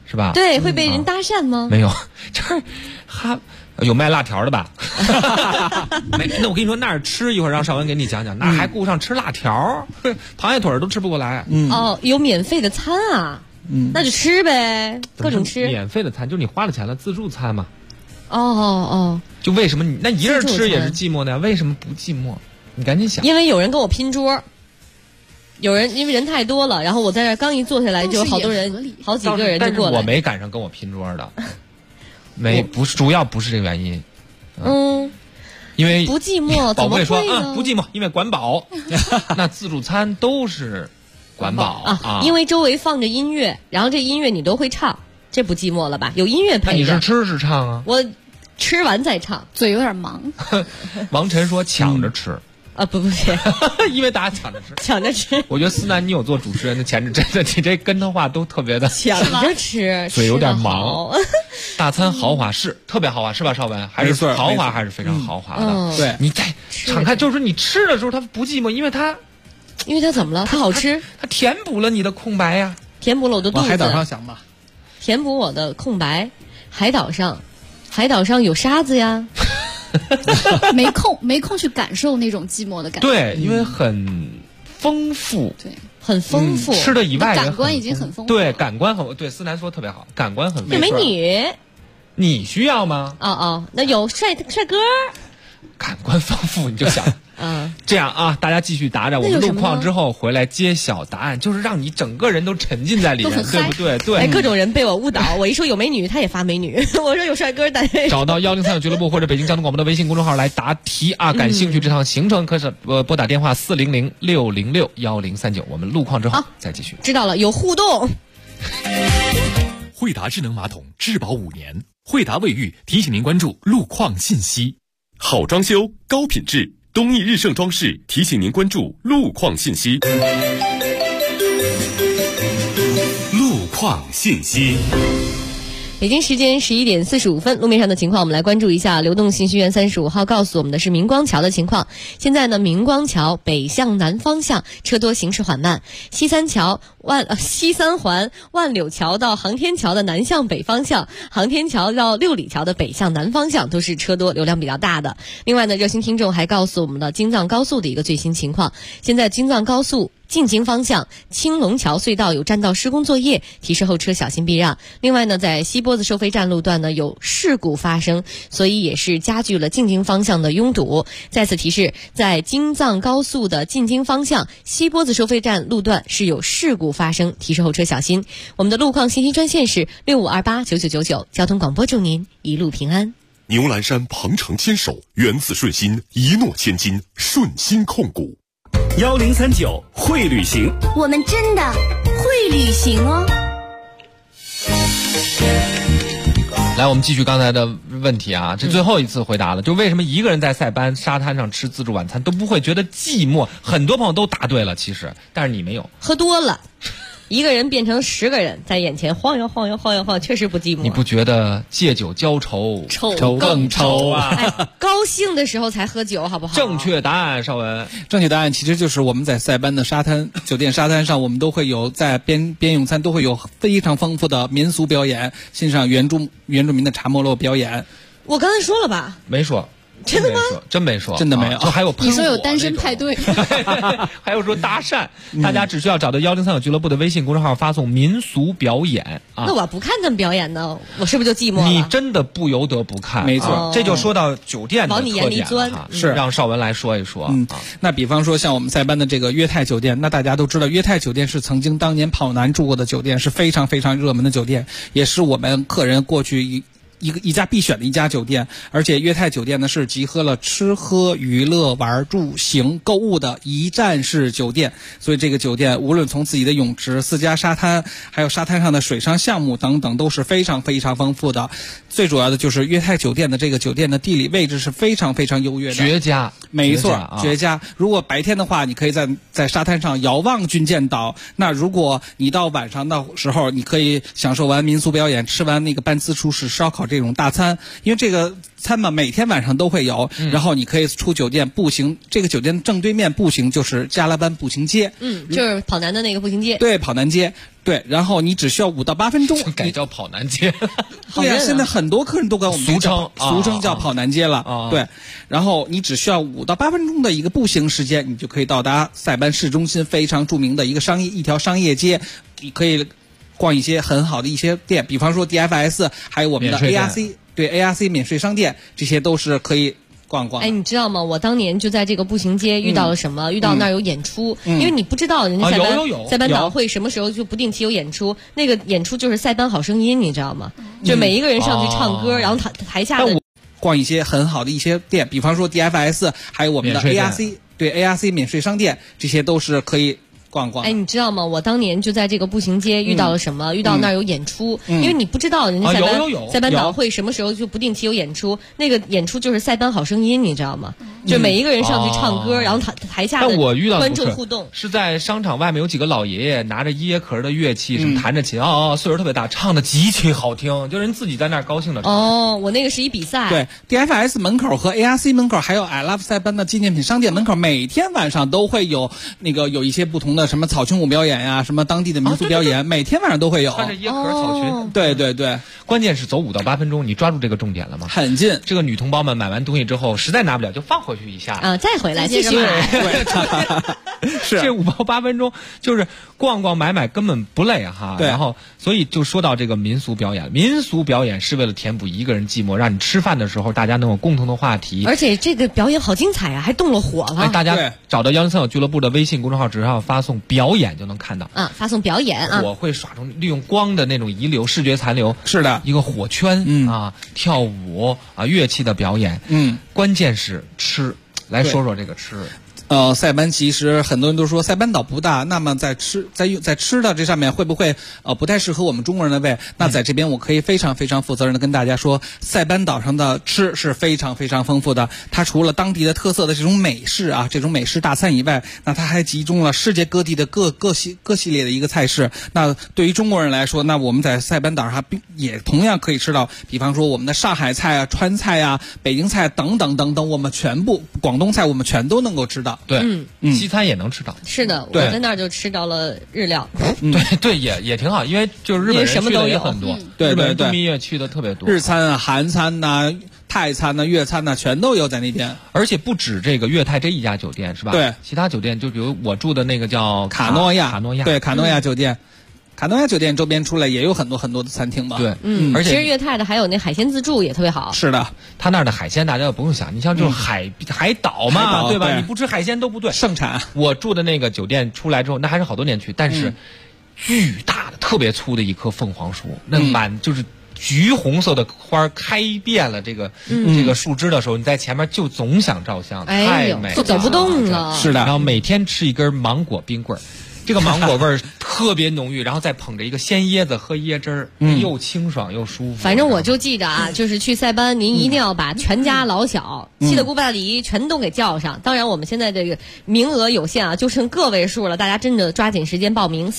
是吧？ 对，会被人搭讪吗？ 没有，这儿还有卖辣条的吧？没，那我跟你说，那儿吃一会儿让邵文给你讲讲，那还顾上吃辣条，螃蟹腿都吃不过来。 哦，有免费的餐啊，那就吃呗，各种吃。 免费的餐就是你花了钱了，自助餐嘛。 哦， 就为什么你那一人吃也是寂寞的呀？为什么不寂寞？你赶紧想。 因为有人跟我拼桌。有人因为人太多了，然后我在这刚一坐下来，就有好多人，好几个人就过来。 但是我没赶上跟我拼桌的，不是，主要不是这个原因。因为不寂寞， 宝贝说不寂寞，因为管饱。那自助餐都是管饱啊， 因为周围放着音乐，然后这音乐你都会唱，这不寂寞了吧？有音乐陪着。 那你是吃是唱啊？ 我吃完再唱， 嘴有点忙。 王晨说抢着吃。 不， 因为大家抢着吃。我觉得思南，你有做主持人的潜质，真的，你这跟头话都特别的抢着吃， 嘴有点忙。大餐豪华是特别豪华，是吧？邵文还是豪华，还是非常豪华的。 对， 你再敞开，就是你吃的时候它不寂寞，因为它怎么了？它好吃， 它填补了你的空白呀， 填补了我的肚子。 往海岛上想吧， 填补我的空白。海岛上有沙子呀。 没空去感受那种寂寞的感觉。 对，因为很丰富， 对， 很丰富。 吃的以外， 感官已经很丰富。 对，感官很对。思南说特别好，感官很丰富。 美女， 你需要吗？ 那有帅哥。 感官丰富，你就想。这样啊，大家继续答着，我们路况之后回来揭晓答案，就是让你整个人都沉浸在里面，对不对？对。 各种人被我误导，我一说有美女，他也发美女；我说有帅哥，大家找到103俱乐部或者北京交通广播的微信公众号来答题啊！感兴趣这趟行程，可是拨打电话400-606-1039，我们路况之后再继续。 知道了，有互动。 惠达智能马桶质保5年，惠达卫浴提醒您关注路况信息。好装修，高品质。东义日盛装饰提醒您关注路况信息。路况信息。 北京时间11点45分，路面上的情况我们来关注一下。流动信息源35号告诉我们的是明光桥的情况。现在呢，明光桥北向南方向车多，行驶缓慢。西三环万柳桥到航天桥的南向北方向，航天桥到六里桥的北向南方向都是车多，流量比较大的。另外呢，热心听众还告诉我们的京藏高速的一个最新情况。现在京藏高速进京方向青龙桥隧道有占道施工作业，提示后车小心避让。另外呢，在西波子收费站路段呢有事故发生，所以也是加剧了进京方向的拥堵。再次提示，在京藏高速的进京方向西波子收费站路段是有事故发生，提示后车小心。我们的路况信息专线是65289999，交通广播祝您一路平安。 牛栏山鹏程牵手，源自顺心，一诺千金，顺心控股。 1039会旅行， 我们真的会旅行哦。 来，我们继续刚才的问题啊，这最后一次回答了，就为什么一个人在塞班沙滩上吃自助晚餐都不会觉得寂寞？很多朋友都答对了，其实，但是你没有， 喝多了。一个人变成10个人在眼前晃悠晃悠晃悠晃，确实不寂寞。 你不觉得借酒浇愁，愁更愁啊？ 高兴的时候才喝酒，好不好？ 正确答案，邵文。 正确答案其实就是我们在塞班的酒店沙滩上，我们都会有在边用餐都会有非常丰富的民俗表演，欣赏原住民的茶莫洛表演。 我刚才说了吧？ 没说。 真的吗？ 真没说， 真的没有。 就还有你说有单身派对， 还有说搭讪，大家只需要找到1039俱乐部的微信公众号，发送民俗表演啊。 那我不看他们表演呢，我是不是就寂寞了？ 你真的不由得不看， 没错。 这就说到酒店的特点往你眼里钻， 是让邵文来说一说。 那比方说像我们塞班的这个约泰酒店，那大家都知道，约泰酒店是曾经当年跑男住过的酒店，是非常非常热门的酒店，也是我们客人过去一家必选的一家酒店。而且约泰酒店呢是集合了吃喝娱乐玩住行购物的一站式酒店，所以这个酒店无论从自己的泳池、私家沙滩，还有沙滩上的水上项目等等，都是非常非常丰富的。最主要的就是约泰酒店的这个酒店的地理位置是非常非常优越的， 绝佳。 没错，绝佳。如果白天的话，你可以在沙滩上遥望军舰岛；那如果你到晚上的时候，你可以享受完民俗表演，吃完那个班次出式烧烤好这种大餐，因为这个餐嘛每天晚上都会有，然后你可以出酒店步行，这个酒店正对面步行就是加拉班步行街， 就是跑男的那个步行街， 对，跑男街。对，然后你只需要5到8分钟， 改叫跑男街。 对呀，现在很多客人都管我们俗称叫跑男街了。对，然后你只需要5到8分钟的一个步行时间，你就可以到达塞班市中心非常著名的一条商业街，你可以逛一些很好的一些店，比方说 DFS， 还有我们的 ARC， 对 ARC 免税商店，这些都是可以逛逛。 哎，你知道吗？我当年就在这个步行街遇到了什么？遇到那儿有演出，因为你不知道人家塞班岛会什么时候就不定期有演出，那个演出就是塞班好声音，你知道吗？就每一个人上去唱歌，然后台下的逛一些很好的一些店，比方说 DFS， 还有我们的 ARC， 对 ARC 免税商店，这些都是可以逛逛。 哎，你知道吗？我当年就在这个步行街遇到了什么？遇到那儿有演出，因为你不知道人家塞班岛会什么时候就不定期有演出，那个演出就是塞班好声音，你知道吗？就每一个人上去唱歌，然后台下的观众互动。 是在商场外面有几个老爷爷拿着椰壳的乐器，什么弹着琴，岁数特别大，唱的极其好听，就人自己在那儿高兴的唱。 我那个是一比赛。 对 ，DFS 门口和 ARC 门口，还有 I Love 塞班的纪念品商店门口，每天晚上都会有有一些不同的什么草裙舞表演呀，什么当地的民俗表演，每天晚上都会有。 穿着椰壳草裙。 对对对， 关键是走5到8分钟，你抓住这个重点了吗？ 很近。 这个女同胞们买完东西之后，实在拿不了就放回去一下再回来继续买。 是这5到8分钟就是逛逛买买，根本不累哈。 对， 然后所以就说到这个民俗表演，民俗表演是为了填补一个人寂寞，让你吃饭的时候大家能有共同的话题。 而且这个表演好精彩啊，还动了火了。 大家找到103俱乐部的微信公众号，只要发送表演就能看到发送表演我会耍出利用光的那种遗留、视觉残留， 是的， 一个火圈跳舞乐器的表演。关键是吃。来说说这个吃。 塞班其实很多人都说塞班岛不大，那么在吃的这上面会不会不太适合我们中国人的胃？那在这边我可以非常非常负责任的跟大家说，塞班岛上的吃是非常非常丰富的。它除了当地的特色的这种美式这种美式大餐以外，那它还集中了世界各地的各系列的一个菜式。那对于中国人来说，那我们在塞班岛上也同样可以吃到，比方说我们的上海菜川菜北京菜等等等等，我们全部广东菜我们全都能够吃到。 对，西餐也能吃到。 是的，我在那儿就吃到了日料。 对，也挺好，因为就是日本人去的也很多， 对， 日本人度蜜月去的特别多， 日餐韩餐泰餐粤餐全都有在那边。 而且不止这个粤泰这一家酒店是吧？ 对， 其他酒店就比如我住的那个叫卡诺亚，对，卡诺亚酒店。卡诺亚酒店周边出来也有很多很多的餐厅嘛。 对， 而且其实粤泰的还有那海鲜自助也特别好。 是的， 他那儿的海鲜大家也不用想，你像就是海岛嘛，对吧？你不吃海鲜都不对。 盛产。 我住的那个酒店出来之后，那还是好多年去，但是巨大的、特别粗的一棵凤凰树，那就是橘红色的花开遍了这个树枝的时候，你在前面就总想照相，太美了， 就走不动了。 是的， 然后每天吃一根芒果冰棍儿。这个芒果味儿特别浓郁，然后再捧着一个鲜椰子喝椰汁儿，又清爽又舒服。 反正我就记着就是去塞班，您一定要把全家老小、七大姑八大姨全都给叫上。当然，我们现在这个名额有限就剩个位数了，大家真的抓紧时间报名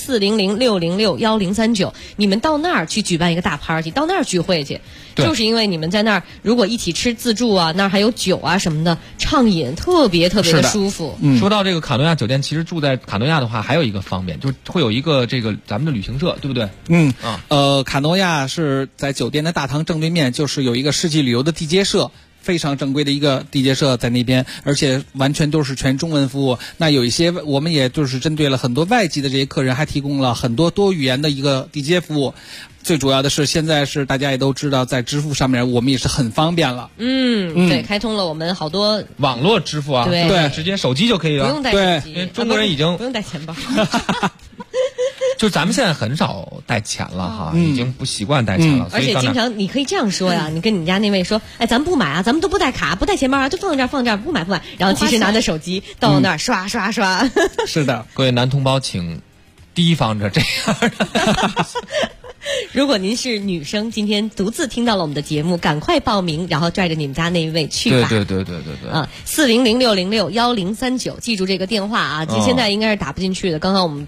400-606-1039。你们到那儿去举办一个大 party， 到那儿聚会去，就是因为你们在那儿如果一起吃自助那儿还有酒什么的，畅饮特别特别的舒服。 说到这个卡诺亚酒店，其实住在卡诺亚的话，还有一个方便，就是会有一个这个咱们的旅行社，对不对？ 卡诺亚是在酒店的大堂正对面，就是有一个世纪旅游的地接社，非常正规的一个地接社在那边，而且完全都是全中文服务。那有一些我们也就是针对了很多外籍的这些客人，还提供了很多多语言的一个地接服务。最主要的是，现在是大家也都知道，在支付上面我们也是很方便了。 对，开通了我们好多网络支付对， 直接手机就可以了， 不用带手机， 因为中国人已经不用带钱包。 就咱们现在很少带钱了已经不习惯带钱了。 而且经常你可以这样说你跟你家那位说，咱们不买咱们都不带卡，不带钱包就放这儿，不买。然后其实拿着手机到那儿刷刷刷。 是的， 各位男同胞请提防着这样的。 如果您是女生，今天独自听到了我们的节目，赶快报名，然后拽着你们家那一位去吧。 对。400-606-1039，记住这个电话现在应该是打不进去的。刚刚我们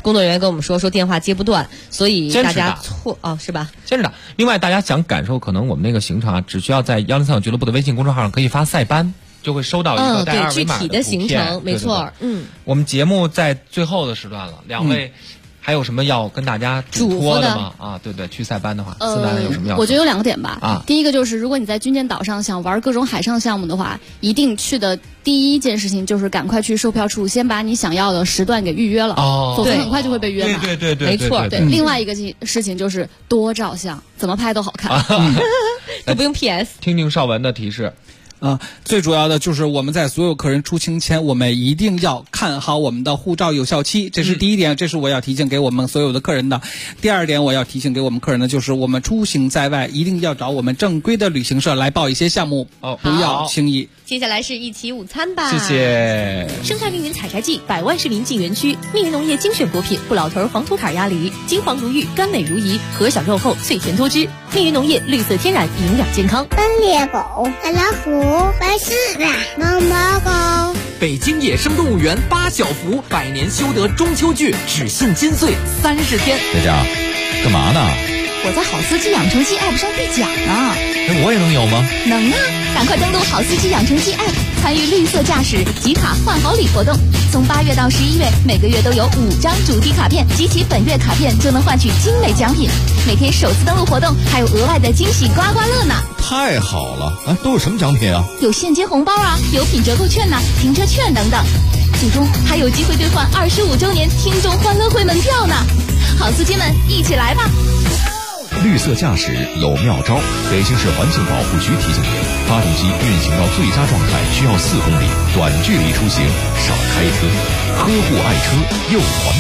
工作人员跟我们说电话接不断，所以大家是吧？ 坚持打。另外，大家想感受可能我们那个行程啊，只需要在103俱乐部的微信公众号上可以发塞班，就会收到一个带二维码具体的行程，没错。 我们节目在最后的时段了，两位。还有什么要跟大家嘱托的吗？啊，对，去塞班的话，斯丹有什么要？ 我觉得有2个点吧。 啊， 第一个就是如果你在军舰岛上想玩各种海上项目的话，一定去的第一件事情就是赶快去售票处先把你想要的时段给预约了，否则很快就会被约满。 对， 没错。对，另外一个事情就是多照相，怎么拍都好看， 都不用 PS。 听听邵文的提示。 最主要的就是我们在所有客人出行前，我们一定要看好我们的护照有效期，这是第一点，这是我要提醒给我们所有的客人的。第二点，我要提醒给我们客人的就是我们出行在外一定要找我们正规的旅行社来报一些项目，不要轻易。 接下来是一起午餐吧。 谢谢。 生态命运采摘季，百万市民进园区，命运农业精选果品，不老头黄土坎鸭梨，金黄如玉，甘美如饴，核小肉厚，脆甜多汁。命运农业绿色天然，营养健康。 斑鬣狗、白老虎、白狮子、毛毛狗。 北京野生动物园8小福100年修得中秋剧，只信金穗30天。 佳佳，干嘛呢？ 我在好司机养成记 App 上兑奖呢。 那我也能有吗？ 能啊！赶快登录好司机养成记 App， 参与绿色驾驶集卡换好礼活动。从8月到11月，每个月都有5张主题卡片，集齐本月卡片就能换取精美奖品。每天首次登录活动还有额外的惊喜刮刮乐呢！ 太好了！都有什么奖品啊？ 有现金红包啊，有品折扣券呐、停车券等等。最终还有机会兑换25周年听众欢乐会门票呢！好司机们，一起来吧！ 绿色驾驶有妙招，北京市环境保护局提醒您：发动机运行到最佳状态需要4公里，短距离出行少开车，呵护爱车又环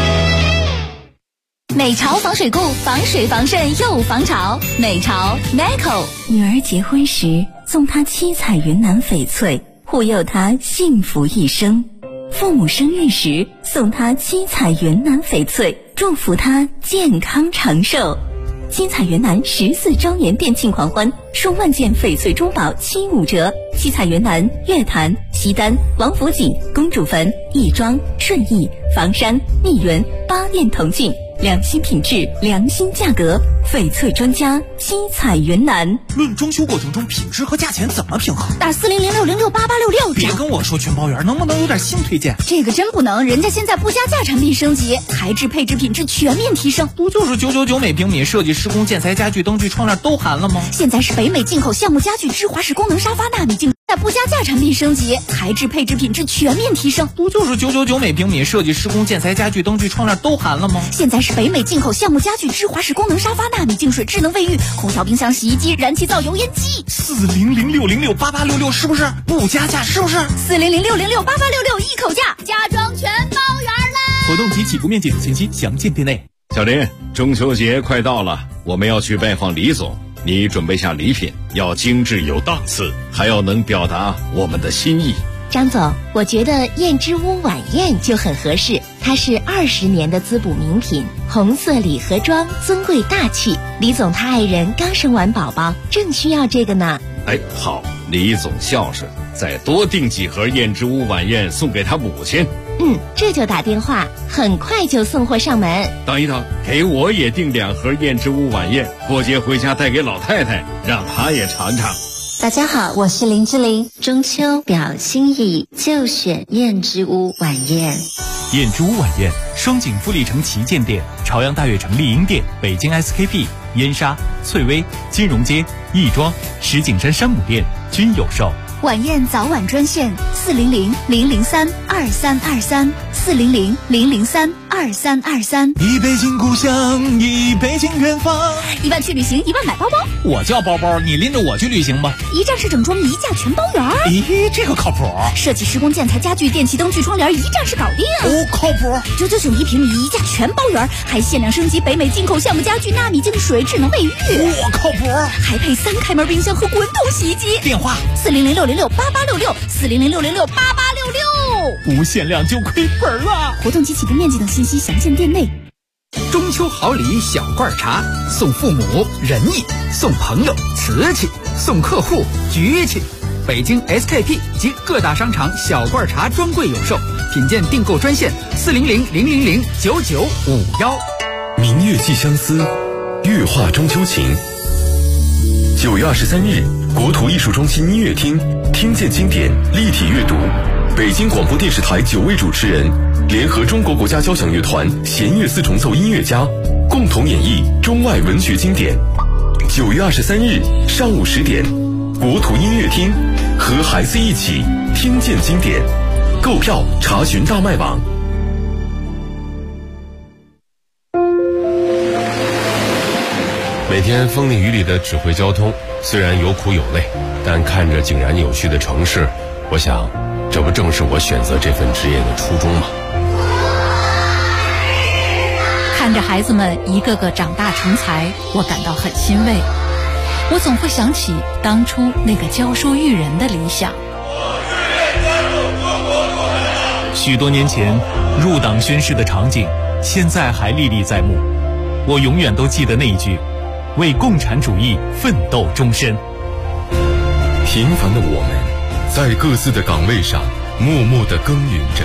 保。 美潮防水固，防水防渗又防潮。美潮 Meco。 女儿结婚时送她七彩云南翡翠，护佑她幸福一生；父母生日时送她七彩云南翡翠，祝福她健康长寿。七彩云南14周年店庆狂欢，数万件翡翠珠宝7-5折。七彩云南、月坛、西单、王府井、公主坟、亦庄、顺义、房山、密云8店同庆，良心品质，良心价格，翡翠专家七彩云南。 论装修过程中品质和价钱怎么平衡？ 打4006068866。 别跟我说全包圆，能不能有点新推荐？ 这个真不能，人家现在不加价产品升级，材质配置品质全面提升。 不就是999每平米，设计施工建材家具灯具窗帘都含了吗？ 现在是北美进口橡木家具芝华士功能沙发纳米净，在不加价产品升级，材质配置品质全面提升。 不就是999每平米，设计施工建材家具灯具窗帘都含了吗？ 现在是北美进口橡木家具芝华士功能沙发纳米净水智能卫浴空调冰箱洗衣机燃气灶油烟机。 4006068866是不是不加价？是不是 4006068866一口价，家装全包圆啦！ 活动及起步面积等信息详见店内。 小林，中秋节快到了，我们要去拜访李总，你准备下礼品，要精致有档次，还要能表达我们的心意。 张总，我觉得燕之屋晚宴就很合适，它是20年的滋补名品，红色礼盒装，尊贵大气。李总他爱人刚生完宝宝，正需要这个呢。 哎，好，李总孝顺，再多订几盒燕之屋晚宴送给他母亲。 这就打电话，很快就送货上门。 等一等，给我也订2盒燕之屋晚宴，过节回家带给老太太，让她也尝尝。 大家好，我是林志玲。中秋表心意，就选燕之屋晚宴。 燕之屋晚宴，双井富力城旗舰店、朝阳大悦城丽婴店、北京 SKP、燕莎、翠微、金融街、亦庄、石景山山姆店均有售。 晚宴早晚专线400-003-2323，400-003-2323。 一北京故乡，一北京远方。 1万去旅行，1万买包包。 我叫包包，你拎着我去旅行吧。 一站式整装，一价全包圆。 咦，这个靠谱。 设计施工建材家具电器灯具窗帘，一站式搞定。 靠谱。 999一平米，一价全包圆，还限量升级北美进口橡木家具纳米净水智能卫浴。 靠谱。 还配3开门冰箱和滚筒洗衣机。 电话 400668866，400668866。 不限量就亏本了。 活动及起步面积等信息详见店内。 中秋好礼小罐茶，送父母仁义，送朋友瓷器，送客户局气。 北京 SKP 及各大商场小罐茶专柜有售，品鉴订购专线400-000-9951。 明月寄相思，月画中秋情。9月23日，国土艺术中心音乐厅听见经典立体阅读，北京广播电视台9位主持人联合中国国家交响乐团弦乐四重奏音乐家，共同演绎中外文学经典。9月23日上午10点，国土音乐厅和孩子一起听见经典。购票查询大麦网。 每天风里雨里的指挥交通，虽然有苦有累，但看着井然有序的城市，我想，这不正是我选择这份职业的初衷吗？ 看着孩子们一个个长大成才，我感到很欣慰。我总会想起当初那个教书育人的理想。 许多年前入党宣誓的场景，现在还历历在目。我永远都记得那一句：为共产主义奋斗终身。 平凡的我们，在各自的岗位上默默地耕耘着，